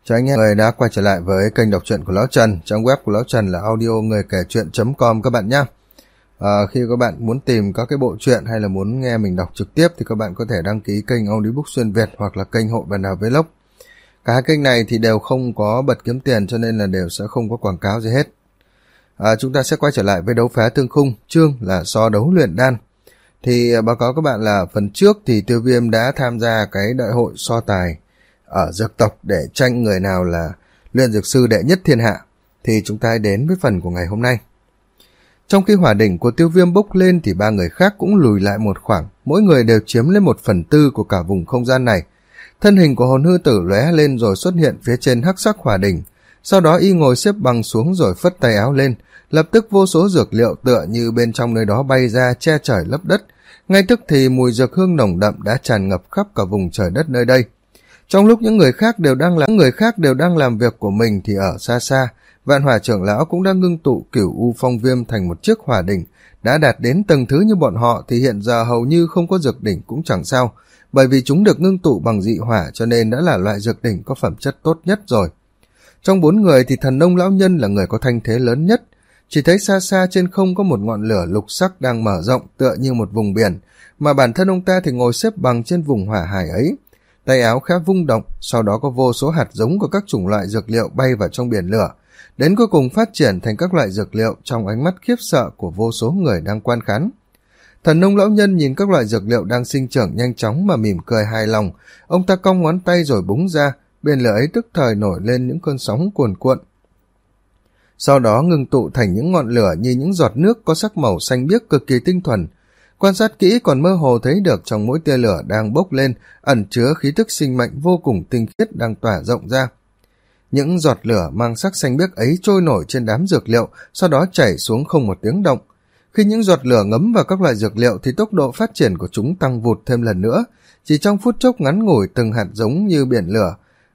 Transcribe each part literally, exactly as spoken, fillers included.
Chào anh em người đã quay trở lại với kênh đọc truyện của Lão Trần. Trang web của Lão Trần là audio người kể chuyện chấm com các bạn nhé. À, khi các bạn muốn tìm các cái bộ truyện hay là muốn nghe mình đọc trực tiếp thì các bạn có thể đăng ký kênh Audiobook Xuyên Việt hoặc là kênh Hội Bạn Đào Vlog. Cả hai kênh này thì đều không có bật kiếm tiền cho nên là đều sẽ không có quảng cáo gì hết. À, chúng ta sẽ quay trở lại với đấu phá thương khung, chương là so đấu luyện đan. Thì báo cáo các bạn là phần trước thì Tiêu Viêm đã tham gia cái đại hội so tài ở dược tộc để tranh người nào là luyện dược sư đệ nhất thiên hạ. Thì chúng ta đến với phần của ngày hôm nay. Trong khi hỏa đỉnh của Tiêu Viêm bốc lên thì ba người khác cũng lùi lại một khoảng, mỗi người đều chiếm lên một phần tư của cả vùng không gian này. Thân hình của hồn hư tử lóe lên rồi xuất hiện phía trên hắc sắc hỏa đỉnh, sau đó y ngồi xếp bằng xuống rồi phất tay áo lên, lập tức vô số dược liệu tựa như bên trong nơi đó bay ra che trời lấp đất. Ngay tức thì mùi dược hương nồng đậm đã tràn ngập khắp cả vùng trời đất nơi đây. Trong lúc những người khác đều đang làm người khác đều đang làm việc của mình thì ở xa xa, Vạn Hỏa trưởng lão cũng đang ngưng tụ Cửu U Phong Viêm thành một chiếc hỏa đỉnh, đã đạt đến tầng thứ như bọn họ thì hiện giờ hầu như không có dược đỉnh cũng chẳng sao, bởi vì chúng được ngưng tụ bằng dị hỏa cho nên đã là loại dược đỉnh có phẩm chất tốt nhất rồi. Trong bốn người thì Thần Nông lão nhân là người có thanh thế lớn nhất, chỉ thấy xa xa trên không có một ngọn lửa lục sắc đang mở rộng tựa như một vùng biển, mà bản thân ông ta thì ngồi xếp bằng trên vùng hỏa hải ấy. Tay áo khẽ vung động, sau đó có vô số hạt giống của các chủng loại dược liệu bay vào trong biển lửa, đến cuối cùng phát triển thành các loại dược liệu trong ánh mắt khiếp sợ của vô số người đang quan khán. Thần Nông lão nhân nhìn các loại dược liệu đang sinh trưởng nhanh chóng mà mỉm cười hài lòng, ông ta cong ngón tay rồi búng ra, biển lửa ấy tức thời nổi lên những cơn sóng cuồn cuộn. Sau đó ngưng tụ thành những ngọn lửa như những giọt nước có sắc màu xanh biếc cực kỳ tinh thuần. Quan sát kỹ còn mơ hồ thấy được trong mỗi tia lửa đang bốc lên ẩn chứa khí tức sinh mệnh vô cùng tinh khiết đang tỏa rộng ra. Những giọt lửa mang sắc xanh biếc ấy trôi nổi trên đám dược liệu, sau đó chảy xuống không một tiếng động. Khi những giọt lửa ngấm vào các loại dược liệu thì tốc độ phát triển của chúng tăng vụt thêm lần nữa. Chỉ trong phút chốc ngắn ngủi, từng hạt giống như biển lửa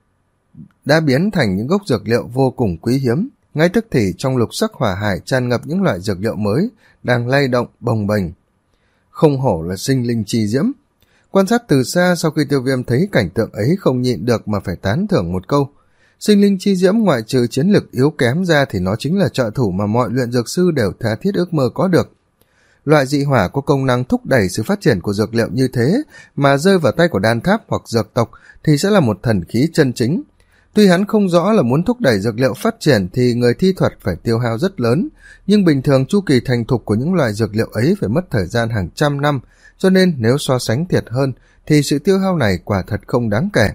đã biến thành những gốc dược liệu vô cùng quý hiếm. Ngay tức thì trong lục sắc hỏa hải tràn ngập những loại dược liệu mới đang lay động bồng bềnh. Không hổ là sinh linh chi diễm. Quan sát từ xa, sau khi Tiêu Viêm thấy cảnh tượng ấy không nhịn được mà phải tán thưởng một câu. Sinh linh chi diễm ngoại trừ chiến lực yếu kém ra thì nó chính là trợ thủ mà mọi luyện dược sư đều tha thiết ước mơ có được. Loại dị hỏa có công năng thúc đẩy sự phát triển của dược liệu như thế mà rơi vào tay của đan tháp hoặc dược tộc thì sẽ là một thần khí chân chính. Tuy hắn không rõ là muốn thúc đẩy dược liệu phát triển thì người thi thuật phải tiêu hao rất lớn, nhưng bình thường chu kỳ thành thục của những loại dược liệu ấy phải mất thời gian hàng trăm năm, cho nên nếu so sánh thiệt hơn thì sự tiêu hao này quả thật không đáng kể.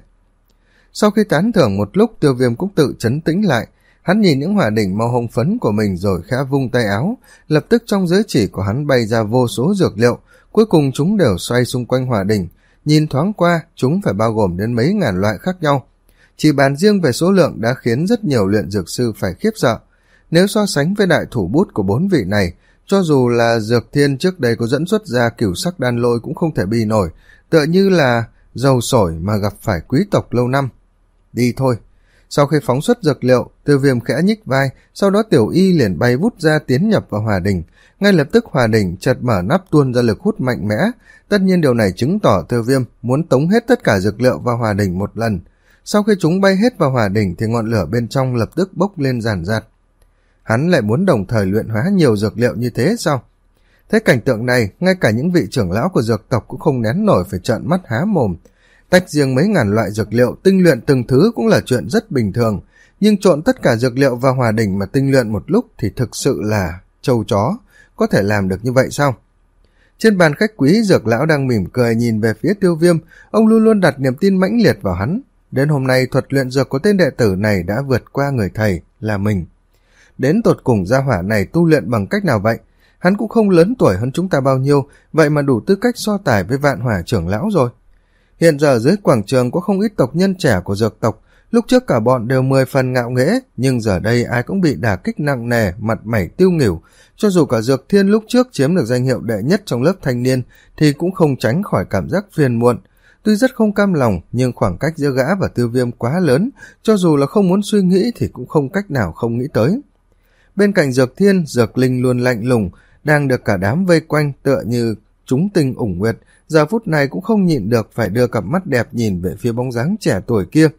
Sau khi tán thưởng một lúc, Tiêu Viêm cũng tự trấn tĩnh lại, hắn nhìn những hỏa đỉnh màu hồng phấn của mình rồi khẽ vung tay áo, lập tức trong giới chỉ của hắn bay ra vô số dược liệu, cuối cùng chúng đều xoay xung quanh hỏa đỉnh, nhìn thoáng qua chúng phải bao gồm đến mấy ngàn loại khác nhau. Chỉ bàn riêng về số lượng đã khiến rất nhiều luyện dược sư phải khiếp sợ. Nếu so sánh với đại thủ bút của bốn vị này, cho dù là Dược Thiên trước đây có dẫn xuất ra cửu sắc đan lôi cũng không thể bì nổi, tựa như là dầu sổi mà gặp phải quý tộc lâu năm. Đi thôi. Sau khi phóng xuất dược liệu, Tiêu Viêm khẽ nhích vai, sau đó Tiểu Y liền bay vút ra tiến nhập vào hỏa đỉnh. Ngay lập tức hỏa đỉnh chợt mở nắp tuôn ra lực hút mạnh mẽ. Tất nhiên điều này chứng tỏ Tiêu Viêm muốn tống hết tất cả dược liệu vào hỏa đỉnh một lần. Sau khi chúng bay hết vào hỏa đỉnh thì ngọn lửa bên trong lập tức bốc lên ràn rạt. Hắn lại muốn đồng thời luyện hóa nhiều dược liệu như thế sao? Thế cảnh tượng này, ngay cả những vị trưởng lão của dược tộc cũng không nén nổi phải trợn mắt há mồm. Tách riêng mấy ngàn loại dược liệu tinh luyện từng thứ cũng là chuyện rất bình thường, nhưng trộn tất cả dược liệu vào hỏa đỉnh mà tinh luyện một lúc thì thực sự là trâu chó, có thể làm được như vậy sao? Trên bàn khách quý, dược lão đang mỉm cười nhìn về phía Tiêu Viêm, ông luôn luôn đặt niềm tin mãnh liệt vào hắn. Đến hôm nay thuật luyện dược của tên đệ tử này đã vượt qua người thầy là mình. Đến tột cùng gia hỏa này tu luyện bằng cách nào vậy? Hắn cũng không lớn tuổi hơn chúng ta bao nhiêu, vậy mà đủ tư cách so tài với Vạn Hỏa trưởng lão rồi. Hiện giờ dưới quảng trường có không ít tộc nhân trẻ của dược tộc, lúc trước cả bọn đều mười phần ngạo nghễ, nhưng giờ đây ai cũng bị đả kích nặng nề, mặt mày tiêu nghỉu. Cho dù cả Dược Thiên lúc trước chiếm được danh hiệu đệ nhất trong lớp thanh niên thì cũng không tránh khỏi cảm giác phiền muộn. Tuy rất không cam lòng, nhưng khoảng cách giữa gã và Tiêu Viêm quá lớn, cho dù là không muốn suy nghĩ thì cũng không cách nào không nghĩ tới. Bên cạnh Dược Thiên, Dược Linh luôn lạnh lùng, đang được cả đám vây quanh tựa như chúng tinh ủng nguyệt, giờ phút này cũng không nhịn được phải đưa cặp mắt đẹp nhìn về phía bóng dáng trẻ tuổi kia.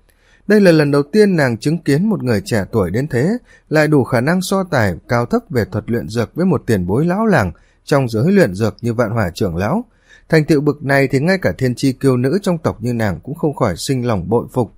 Đây là lần đầu tiên nàng chứng kiến một người trẻ tuổi đến thế, lại đủ khả năng so tài cao thấp về thuật luyện dược với một tiền bối lão làng trong giới luyện dược như Vạn Hỏa trưởng lão. Thành tựu bực này thì ngay cả thiên chi kiêu nữ trong tộc như nàng cũng không khỏi sinh lòng bội phục.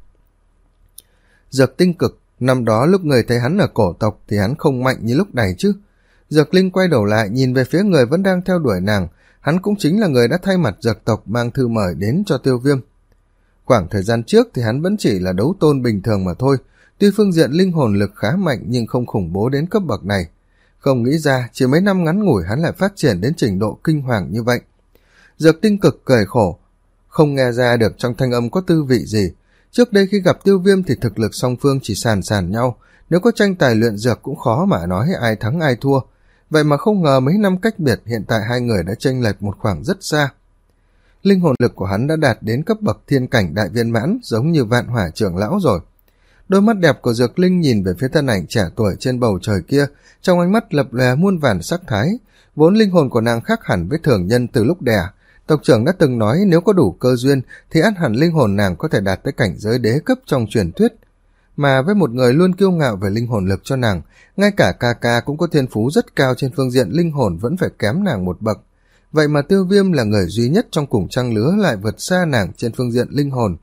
Dược Tinh Cực, năm đó lúc người thấy hắn ở cổ tộc thì hắn không mạnh như lúc này chứ. Dược Linh quay đầu lại nhìn về phía người vẫn đang theo đuổi nàng, hắn cũng chính là người đã thay mặt dược tộc mang thư mời đến cho Tiêu Viêm. Khoảng thời gian trước thì hắn vẫn chỉ là đấu tôn bình thường mà thôi, tuy phương diện linh hồn lực khá mạnh nhưng không khủng bố đến cấp bậc này. Không nghĩ ra chỉ mấy năm ngắn ngủi hắn lại phát triển đến trình độ kinh hoàng như vậy. Dược Tinh Cực cười khổ, không nghe ra được trong thanh âm có tư vị gì. Trước đây khi gặp Tiêu Viêm thì thực lực song phương chỉ sàn sàn nhau, nếu có tranh tài luyện dược cũng khó mà nói ai thắng ai thua. Vậy mà không ngờ mấy năm cách biệt hiện tại hai người đã chênh lệch một khoảng rất xa. Linh hồn lực của hắn đã đạt đến cấp bậc thiên cảnh đại viên mãn giống như Vạn Hỏa trưởng lão rồi. Đôi mắt đẹp của Dược Linh nhìn về phía thân ảnh trẻ tuổi trên bầu trời kia, trong ánh mắt lập lòe muôn vàn sắc thái. Vốn linh hồn của nàng khác hẳn với thường nhân từ lúc đẻ. Tộc trưởng đã từng nói nếu có đủ cơ duyên thì ắt hẳn linh hồn nàng có thể đạt tới cảnh giới đế cấp trong truyền thuyết. Mà với một người luôn kiêu ngạo về linh hồn lực cho nàng, ngay cả ca ca cũng có thiên phú rất cao trên phương diện linh hồn vẫn phải kém nàng một bậc. Vậy mà Tiêu Viêm là người duy nhất trong cùng trang lứa lại vượt xa nàng trên phương diện linh hồn.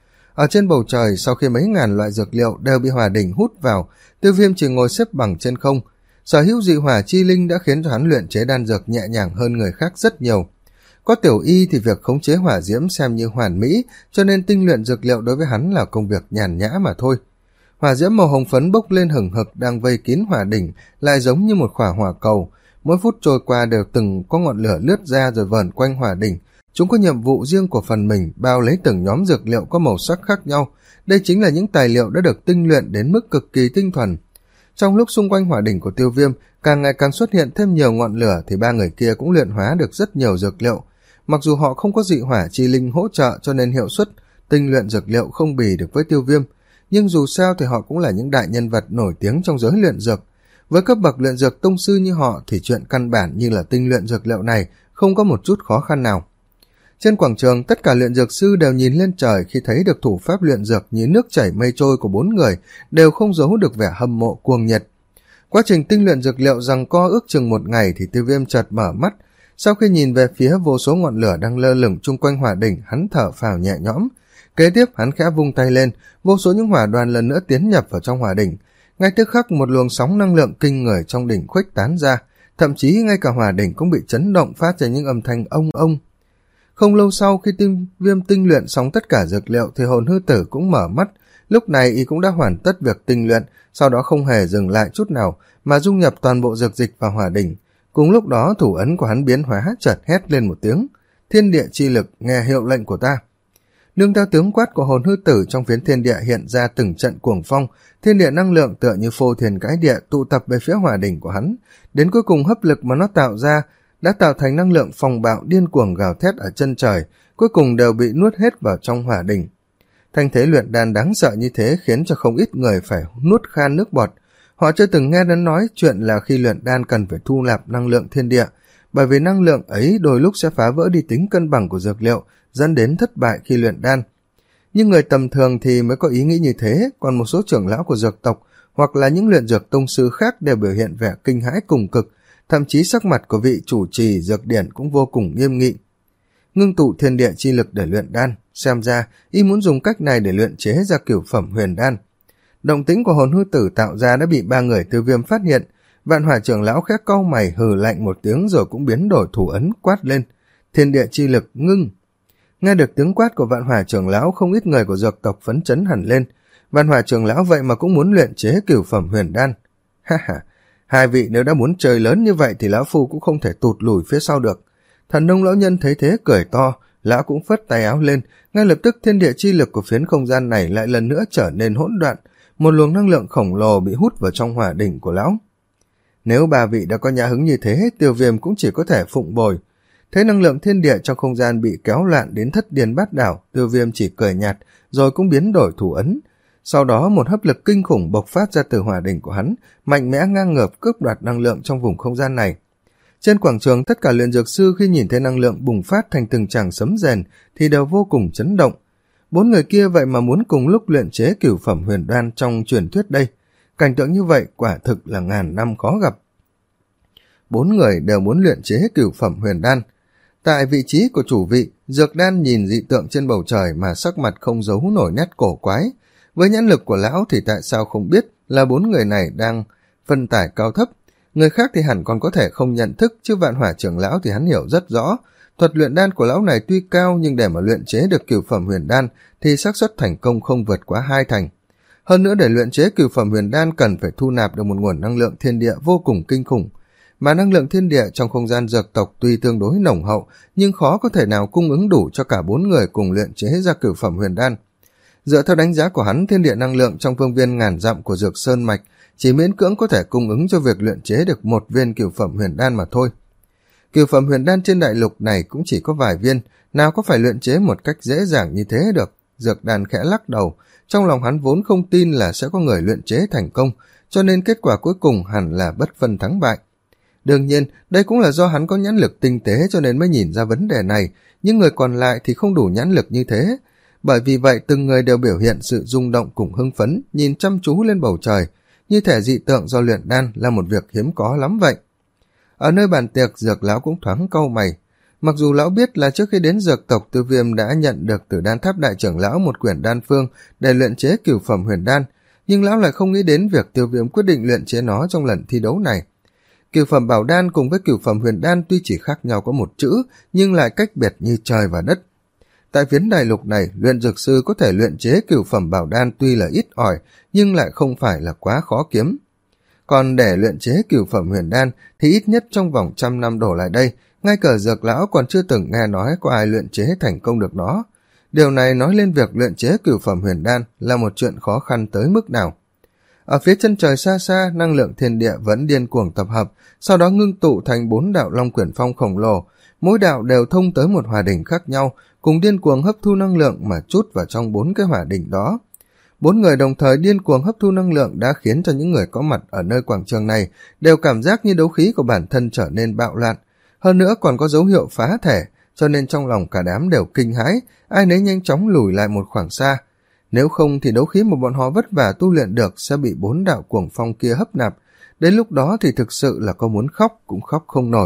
Ở trên bầu trời, sau khi mấy ngàn loại dược liệu đều bị hỏa đỉnh hút vào, Tiêu Viêm chỉ ngồi xếp bằng trên không. Sở hữu dị hỏa chi linh đã khiến cho hắn luyện chế đan dược nhẹ nhàng hơn người khác rất nhiều. Có tiểu y thì việc khống chế hỏa diễm xem như hoàn mỹ, cho nên tinh luyện dược liệu đối với hắn là công việc nhàn nhã mà thôi. Hỏa diễm màu hồng phấn bốc lên hừng hực đang vây kín hỏa đỉnh, lại giống như một khỏa hỏa cầu. Mỗi phút trôi qua đều từng có ngọn lửa lướt ra rồi vờn quanh hỏa đỉnh. Chúng có nhiệm vụ riêng của phần mình, bao lấy từng nhóm dược liệu có màu sắc khác nhau. Đây chính là những tài liệu đã được tinh luyện đến mức cực kỳ tinh thuần. Trong lúc xung quanh hỏa đỉnh của Tiêu Viêm càng ngày càng xuất hiện thêm nhiều ngọn lửa thì ba người kia cũng luyện hóa được rất nhiều dược liệu. Mặc dù họ không có dị hỏa chi linh hỗ trợ cho nên hiệu suất tinh luyện dược liệu không bì được với Tiêu Viêm, nhưng dù sao thì họ cũng là những đại nhân vật nổi tiếng trong giới luyện dược. Với cấp bậc luyện dược tông sư như họ thì chuyện căn bản như là tinh luyện dược liệu này không có một chút khó khăn nào. Trên quảng trường, tất cả luyện dược sư đều nhìn lên trời khi thấy được thủ pháp luyện dược như nước chảy mây trôi của bốn người, đều không giấu được vẻ hâm mộ cuồng nhiệt. Quá trình tinh luyện dược liệu giằng co ước chừng một ngày thì Tiêu Viêm chợt mở mắt. Sau khi nhìn về phía vô số ngọn lửa đang lơ lửng chung quanh hỏa đỉnh, hắn thở phào nhẹ nhõm. Kế tiếp hắn khẽ vung tay lên, vô số những hỏa đoàn lần nữa tiến nhập vào trong hỏa đỉnh. Ngay tức khắc một luồng sóng năng lượng kinh người trong đỉnh khuếch tán ra, thậm chí ngay cả hỏa đỉnh cũng bị chấn động phát ra những âm thanh ông ông. Không lâu sau khi Tiêu Viêm tinh luyện xong tất cả dược liệu thì hồn hư tử cũng mở mắt. Lúc này y cũng đã hoàn tất việc tinh luyện, sau đó không hề dừng lại chút nào mà dung nhập toàn bộ dược dịch vào hỏa đỉnh. Cùng lúc đó thủ ấn của hắn biến hóa, chợt hét lên một tiếng: Thiên địa chi lực, nghe hiệu lệnh của ta. Nương theo tiếng quát của hồn hư tử, trong phiến thiên địa hiện ra từng trận cuồng phong, thiên địa năng lượng tựa như phô thiên cái địa tụ tập về phía hỏa đỉnh của hắn, đến cuối cùng hấp lực mà nó tạo ra đã tạo thành năng lượng phong bạo điên cuồng gào thét ở chân trời, cuối cùng đều bị nuốt hết vào trong hỏa đỉnh. Thanh thế luyện đan đáng sợ như thế khiến cho không ít người phải nuốt khan nước bọt. Họ chưa từng nghe đến nói chuyện là khi luyện đan cần phải thu nạp năng lượng thiên địa, bởi vì năng lượng ấy đôi lúc sẽ phá vỡ đi tính cân bằng của dược liệu, dẫn đến thất bại khi luyện đan. Nhưng người tầm thường thì mới có ý nghĩ như thế, còn một số trưởng lão của dược tộc hoặc là những luyện dược tông sư khác đều biểu hiện vẻ kinh hãi cùng cực, thậm chí sắc mặt của vị chủ trì dược điển cũng vô cùng nghiêm nghị. Ngưng tụ thiên địa chi lực để luyện đan, xem ra y muốn dùng cách này để luyện chế ra cửu phẩm huyền đan. Động tĩnh của hồn hư tử tạo ra đã bị ba người Tiêu Viêm phát hiện. Vạn Hỏa trưởng lão khẽ cau mày hừ lạnh một tiếng rồi cũng biến đổi thủ ấn quát lên: Thiên địa chi lực ngưng. Nghe được tiếng quát của Vạn Hỏa trưởng lão, không ít người của dược tộc phấn chấn hẳn lên. Vạn Hỏa trưởng lão vậy mà cũng muốn luyện chế cửu phẩm huyền đan. Ha ha, hai vị nếu đã muốn chơi lớn như vậy thì lão phu cũng không thể tụt lùi phía sau được. Thần nông lão nhân thấy thế cười to, lão cũng phất tay áo lên, ngay lập tức thiên địa chi lực của phiến không gian này lại lần nữa trở nên hỗn loạn, một luồng năng lượng khổng lồ bị hút vào trong hỏa đỉnh của lão. Nếu ba vị đã có nhã hứng như thế, Tiêu Viêm cũng chỉ có thể phụng bồi. Thấy năng lượng thiên địa trong không gian bị kéo loạn đến thất điên bát đảo, Tiêu Viêm chỉ cười nhạt rồi cũng biến đổi thủ ấn. Sau đó một hấp lực kinh khủng bộc phát ra từ hỏa đỉnh của hắn, mạnh mẽ ngang ngợp cướp đoạt năng lượng trong vùng không gian này. Trên quảng trường, tất cả luyện dược sư khi nhìn thấy năng lượng bùng phát thành từng tràng sấm rền thì đều vô cùng chấn động. Bốn người kia vậy mà muốn cùng lúc luyện chế cửu phẩm huyền đan trong truyền thuyết đây. Cảnh tượng như vậy quả thực là ngàn năm khó gặp. Bốn người đều muốn luyện chế cửu phẩm huyền đan. Tại vị trí của chủ vị, Dược Đan nhìn dị tượng trên bầu trời mà sắc mặt không giấu nổi nét cổ quái. Với nhãn lực của lão thì tại sao không biết là bốn người này đang phân tải cao thấp. Người khác thì hẳn còn có thể không nhận thức, chứ Vạn Hỏa trưởng lão thì hắn hiểu rất rõ. Thuật luyện đan của lão này tuy cao, nhưng để mà luyện chế được cửu phẩm huyền đan thì xác suất thành công không vượt quá hai thành. Hơn nữa, để luyện chế cửu phẩm huyền đan cần phải thu nạp được một nguồn năng lượng thiên địa vô cùng kinh khủng. Mà năng lượng thiên địa trong không gian dược tộc tuy tương đối nồng hậu, nhưng khó có thể nào cung ứng đủ cho cả bốn người cùng luyện chế ra cửu phẩm huyền đan. Dựa theo đánh giá của hắn, thiên địa năng lượng trong phương viên ngàn dặm của Dược Sơn Mạch chỉ miễn cưỡng có thể cung ứng cho việc luyện chế được một viên cửu phẩm huyền đan mà thôi. Cửu phẩm huyền đan trên đại lục này cũng chỉ có vài viên, nào có phải luyện chế một cách dễ dàng như thế được. Dược Đan khẽ lắc đầu, trong lòng hắn vốn không tin là sẽ có người luyện chế thành công, cho nên kết quả cuối cùng hẳn là bất phân thắng bại. Đương nhiên, đây cũng là do hắn có nhãn lực tinh tế cho nên mới nhìn ra vấn đề này, nhưng người còn lại thì không đủ nhãn lực như thế. Bởi vì vậy, từng người đều biểu hiện sự rung động cùng hưng phấn, nhìn chăm chú lên bầu trời, như thể dị tượng do luyện đan là một việc hiếm có lắm vậy. Ở nơi bàn tiệc, Dược lão cũng thoáng cau mày. Mặc dù lão biết là trước khi đến dược tộc, Tiêu Viêm đã nhận được từ Đan Tháp đại trưởng lão một quyển đan phương để luyện chế cửu phẩm huyền đan, nhưng lão lại không nghĩ đến việc Tiêu Viêm quyết định luyện chế nó trong lần thi đấu này. Cửu phẩm bảo đan cùng với cửu phẩm huyền đan tuy chỉ khác nhau có một chữ, nhưng lại cách biệt như trời và đất. Tại phiến đại lục này, luyện dược sư có thể luyện chế cửu phẩm bảo đan tuy là ít ỏi, nhưng lại không phải là quá khó kiếm. Còn để luyện chế cửu phẩm huyền đan thì ít nhất trong vòng trăm năm đổ lại đây, ngay cả Dược lão còn chưa từng nghe nói có ai luyện chế thành công được nó. Điều này nói lên việc luyện chế cửu phẩm huyền đan là một chuyện khó khăn tới mức nào. Ở phía chân trời xa xa, năng lượng thiên địa vẫn điên cuồng tập hợp, sau đó ngưng tụ thành bốn đạo long quyển phong khổng lồ, mỗi đạo đều thông tới một hỏa đỉnh khác nhau, cùng điên cuồng hấp thu năng lượng mà trút vào trong bốn cái hỏa đỉnh đó. Bốn người đồng thời điên cuồng hấp thu năng lượng đã khiến cho những người có mặt ở nơi quảng trường này đều cảm giác như đấu khí của bản thân trở nên bạo loạn, hơn nữa còn có dấu hiệu phá thể, cho nên trong lòng cả đám đều kinh hãi, ai nấy nhanh chóng lùi lại một khoảng xa. Nếu không thì đấu khí mà bọn họ vất vả tu luyện được sẽ bị bốn đạo cuồng phong kia hấp nạp, đến lúc đó thì thực sự là có muốn khóc cũng khóc không nổi.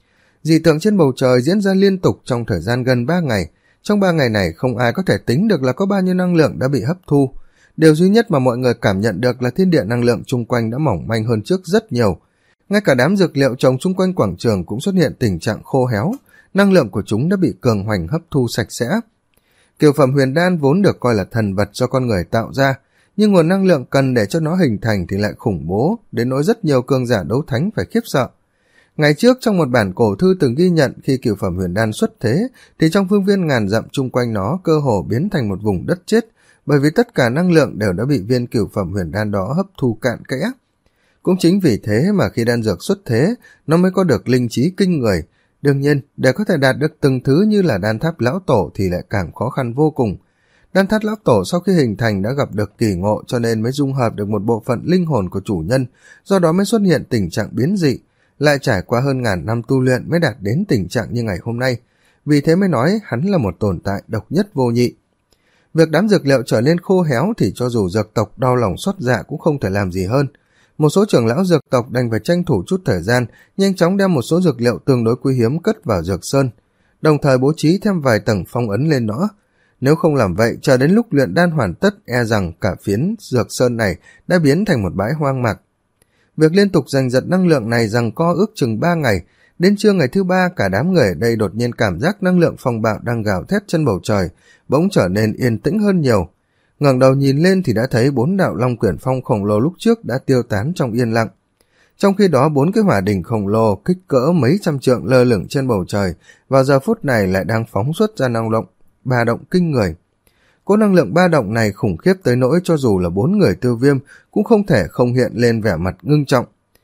Dị tượng trên bầu trời diễn ra liên tục trong thời gian gần ba ngày, trong ba ngày này không ai có thể tính được là có bao nhiêu năng lượng đã bị hấp thu. Điều duy nhất mà mọi người cảm nhận được là thiên địa năng lượng chung quanh đã mỏng manh hơn trước rất nhiều. Ngay cả đám dược liệu trồng chung quanh quảng trường cũng xuất hiện tình trạng khô héo, năng lượng của chúng đã bị cường hoành hấp thu sạch sẽ. Cửu phẩm huyền đan vốn được coi là thần vật do con người tạo ra, nhưng nguồn năng lượng cần để cho nó hình thành thì lại khủng bố, đến nỗi rất nhiều cường giả đấu thánh phải khiếp sợ. Ngày trước trong một bản cổ thư từng ghi nhận khi cửu phẩm huyền đan xuất thế, thì trong phương viên ngàn dặm chung quanh nó cơ hồ biến thành một vùng đất chết, bởi vì tất cả năng lượng đều đã bị viên cửu phẩm huyền đan đó hấp thu cạn kẽ. Cũng chính vì thế mà khi đan dược xuất thế, nó mới có được linh trí kinh người. Đương nhiên, để có thể đạt được từng thứ như là đan tháp lão tổ thì lại càng khó khăn vô cùng. Đan tháp lão tổ sau khi hình thành đã gặp được kỳ ngộ, cho nên mới dung hợp được một bộ phận linh hồn của chủ nhân, do đó mới xuất hiện tình trạng biến dị, lại trải qua hơn ngàn năm tu luyện mới đạt đến tình trạng như ngày hôm nay. Vì thế mới nói hắn là một tồn tại độc nhất vô nhị. Việc đám dược liệu trở nên khô héo thì cho dù dược tộc đau lòng xót dạ cũng không thể làm gì hơn. Một số trưởng lão dược tộc đành phải tranh thủ chút thời gian, nhanh chóng đem một số dược liệu tương đối quý hiếm cất vào dược sơn, đồng thời bố trí thêm vài tầng phong ấn lên nó. Nếu không làm vậy, chờ đến lúc luyện đan hoàn tất, e rằng cả phiến dược sơn này đã biến thành một bãi hoang mạc. Việc liên tục giành giật năng lượng này giằng co ước chừng ba ngày, đến trưa ngày thứ ba cả đám người ở đây đột nhiên cảm giác năng lượng phong bạo đang gào thét trên bầu trời, bỗng trở nên yên tĩnh hơn nhiều. Ngẩng đầu nhìn lên thì đã thấy bốn đạo long quyển phong khổng lồ lúc trước đã tiêu tán trong yên lặng. Trong khi đó bốn cái hỏa đỉnh khổng lồ kích cỡ mấy trăm trượng lơ lửng trên bầu trời, vào giờ phút này lại đang phóng xuất ra năng lượng ba động kinh người. Cỗ năng lượng ba động này khủng khiếp tới nỗi cho dù là bốn người Tiêu Viêm cũng không thể không hiện lên vẻ mặt ngưng trọng.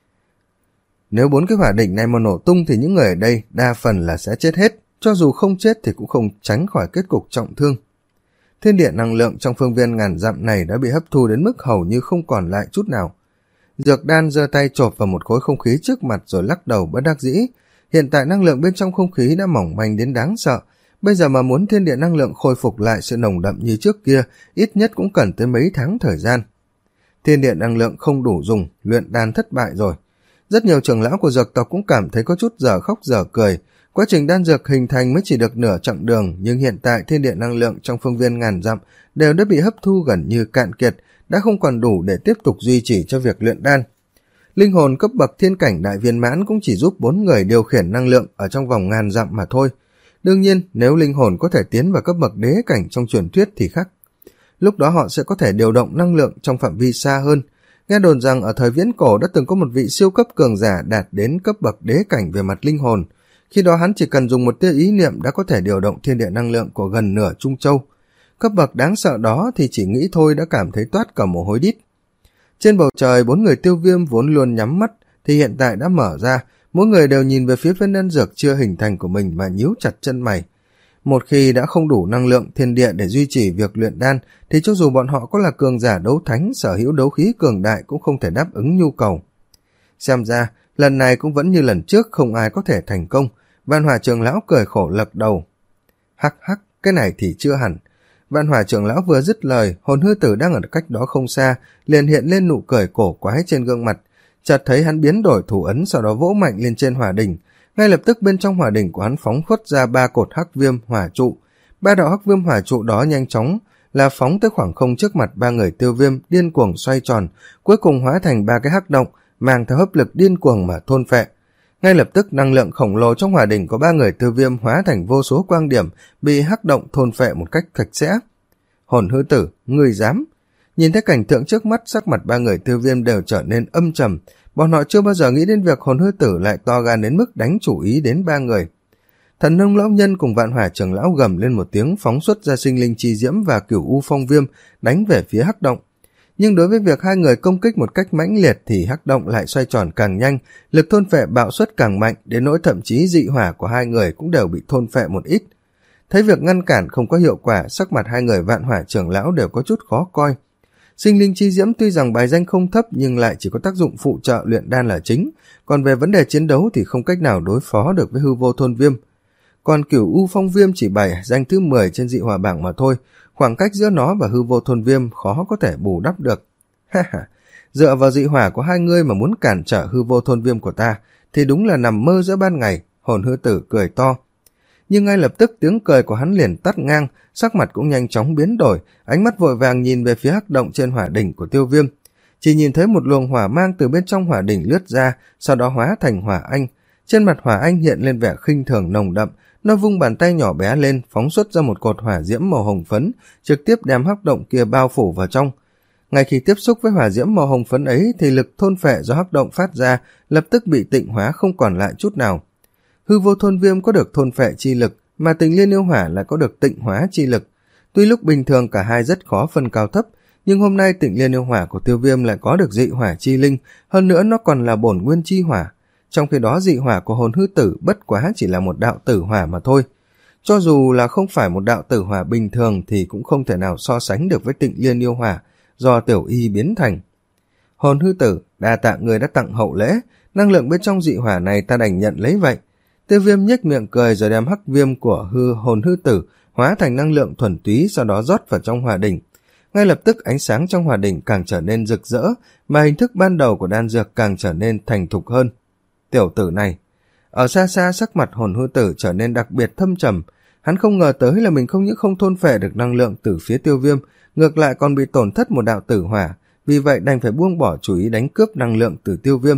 Nếu bốn cái hỏa đỉnh này mà nổ tung thì những người ở đây đa phần là sẽ chết hết, cho dù không chết thì cũng không tránh khỏi kết cục trọng thương. Thiên địa năng lượng trong phương viên ngàn dặm này đã bị hấp thu đến mức hầu như không còn lại chút nào. Dược Đan giơ tay chộp vào một khối không khí trước mặt rồi lắc đầu bất đắc dĩ. Hiện tại năng lượng bên trong không khí đã mỏng manh đến đáng sợ, Bây giờ mà muốn thiên địa năng lượng khôi phục lại sự nồng đậm như trước kia, ít nhất cũng cần tới mấy tháng thời gian. Thiên địa năng lượng không đủ dùng, luyện đan thất bại rồi. Rất nhiều trưởng lão của dược tộc cũng cảm thấy có chút dở khóc dở cười. Quá trình đan dược hình thành mới chỉ được nửa chặng đường, nhưng hiện tại thiên địa năng lượng trong phương viên ngàn dặm đều đã bị hấp thu gần như cạn kiệt, đã không còn đủ để tiếp tục duy trì cho việc luyện đan. Linh hồn cấp bậc thiên cảnh đại viên mãn cũng chỉ giúp bốn người điều khiển năng lượng ở trong vòng ngàn dặm mà thôi. Đương nhiên, nếu linh hồn có thể tiến vào cấp bậc đế cảnh trong truyền thuyết thì khác. Lúc đó họ sẽ có thể điều động năng lượng trong phạm vi xa hơn. Nghe đồn rằng ở thời viễn cổ đã từng có một vị siêu cấp cường giả đạt đến cấp bậc đế cảnh về mặt linh hồn. Khi đó hắn chỉ cần dùng một tia ý niệm đã có thể điều động thiên địa năng lượng của gần nửa Trung Châu. Cấp bậc đáng sợ đó thì chỉ nghĩ thôi đã cảm thấy toát cả mồ hôi đít. Trên bầu trời, bốn người Tiêu Viêm vốn luôn nhắm mắt thì hiện tại đã mở ra, mỗi người đều nhìn về phía viên đan dược chưa hình thành của mình mà nhíu chặt chân mày. Một khi đã không đủ năng lượng thiên địa để duy trì việc luyện đan thì cho dù bọn họ có là cường giả đấu thánh sở hữu đấu khí cường đại cũng không thể đáp ứng nhu cầu. Xem ra lần này cũng vẫn như lần trước, không ai có thể thành công. Vạn Hỏa trưởng lão cười khổ lật đầu. Hắc hắc, cái này thì chưa hẳn. Vạn Hỏa trưởng lão vừa dứt lời, hồn hư tử đang ở cách đó không xa liền hiện lên nụ cười cổ quái trên gương mặt. Chợt thấy hắn biến đổi thủ ấn, sau đó vỗ mạnh lên trên hỏa đỉnh. Ngay lập tức bên trong hỏa đỉnh của hắn phóng khuất ra ba cột hắc viêm hỏa trụ. Ba đạo hắc viêm hỏa trụ đó nhanh chóng là phóng tới khoảng không trước mặt ba người Tiêu Viêm, điên cuồng xoay tròn, cuối cùng hóa thành ba cái hắc động, mang theo hấp lực điên cuồng mà thôn phệ. Ngay lập tức năng lượng khổng lồ trong hỏa đỉnh của ba người Tiêu Viêm hóa thành vô số quang điểm bị hắc động thôn phệ một cách sạch sẽ. Hồn hư tử, ngươi dám? Nhìn thấy cảnh tượng trước mắt, sắc mặt ba người Tiêu Viêm đều trở nên âm trầm. Bọn họ chưa bao giờ nghĩ đến việc hồn hư tử lại to gan đến mức đánh chủ ý đến ba người. Thần nông lão nhân cùng Vạn Hỏa trưởng lão gầm lên một tiếng, phóng xuất ra sinh linh chi diễm và cửu u phong viêm đánh về phía hắc động. Nhưng đối với việc hai người công kích một cách mãnh liệt thì hắc động lại xoay tròn càng nhanh, lực thôn phệ bạo suất càng mạnh, đến nỗi thậm chí dị hỏa của hai người cũng đều bị thôn phệ một ít. Thấy việc ngăn cản không có hiệu quả, sắc mặt hai người Vạn Hỏa trưởng lão đều có chút khó coi. Sinh linh chi diễm tuy rằng bài danh không thấp nhưng lại chỉ có tác dụng phụ trợ luyện đan là chính, còn về vấn đề chiến đấu thì không cách nào đối phó được với hư vô thôn viêm. Còn cửu u phong viêm chỉ bài danh thứ mười trên dị hỏa bảng mà thôi, khoảng cách giữa nó và hư vô thôn viêm khó có thể bù đắp được. Ha ha, dựa vào dị hỏa của hai ngươi mà muốn cản trở hư vô thôn viêm của ta thì đúng là nằm mơ giữa ban ngày. Hồn hư tử cười to. Nhưng ngay lập tức tiếng cười của hắn liền tắt ngang, sắc mặt cũng nhanh chóng biến đổi, ánh mắt vội vàng nhìn về phía hắc động trên hỏa đỉnh của Tiêu Viêm. Chỉ nhìn thấy một luồng hỏa mang từ bên trong hỏa đỉnh lướt ra, sau đó hóa thành hỏa anh. Trên mặt hỏa anh hiện lên vẻ khinh thường nồng đậm, nó vung bàn tay nhỏ bé lên, phóng xuất ra một cột hỏa diễm màu hồng phấn, trực tiếp đem hắc động kia bao phủ vào trong. Ngay khi tiếp xúc với hỏa diễm màu hồng phấn ấy thì lực thôn phệ do hắc động phát ra lập tức bị tịnh hóa không còn lại chút nào. Hư vô thôn viêm có được thôn phệ chi lực, mà tình liên yêu hỏa lại có được tịnh hóa chi lực. Tuy lúc bình thường cả hai rất khó phân cao thấp, nhưng hôm nay tịnh liên yêu hỏa của Tiêu Viêm lại có được dị hỏa chi linh, hơn nữa nó còn là bổn nguyên chi hỏa. Trong khi đó dị hỏa của hồn hư tử bất quá chỉ là một đạo tử hỏa mà thôi. Cho dù là không phải một đạo tử hỏa bình thường thì cũng không thể nào so sánh được với tịnh liên yêu hỏa do tiểu y biến thành. Hồn hư tử, đa tạ người đã tặng hậu lễ, năng lượng bên trong dị hỏa này ta đành nhận lấy vậy. Tiêu Viêm nhếch miệng cười rồi đem hắc viêm của hư hồn hư tử hóa thành năng lượng thuần túy, sau đó rót vào trong hỏa đỉnh. Ngay lập tức ánh sáng trong hỏa đỉnh càng trở nên rực rỡ, mà hình thức ban đầu của đan dược càng trở nên thành thục hơn. Tiểu tử này, ở xa xa sắc mặt hồn hư tử trở nên đặc biệt thâm trầm. Hắn không ngờ tới là mình không những không thôn phệ được năng lượng từ phía Tiêu Viêm, ngược lại còn bị tổn thất một đạo tử hỏa, vì vậy đành phải buông bỏ chủ ý đánh cướp năng lượng từ Tiêu Viêm.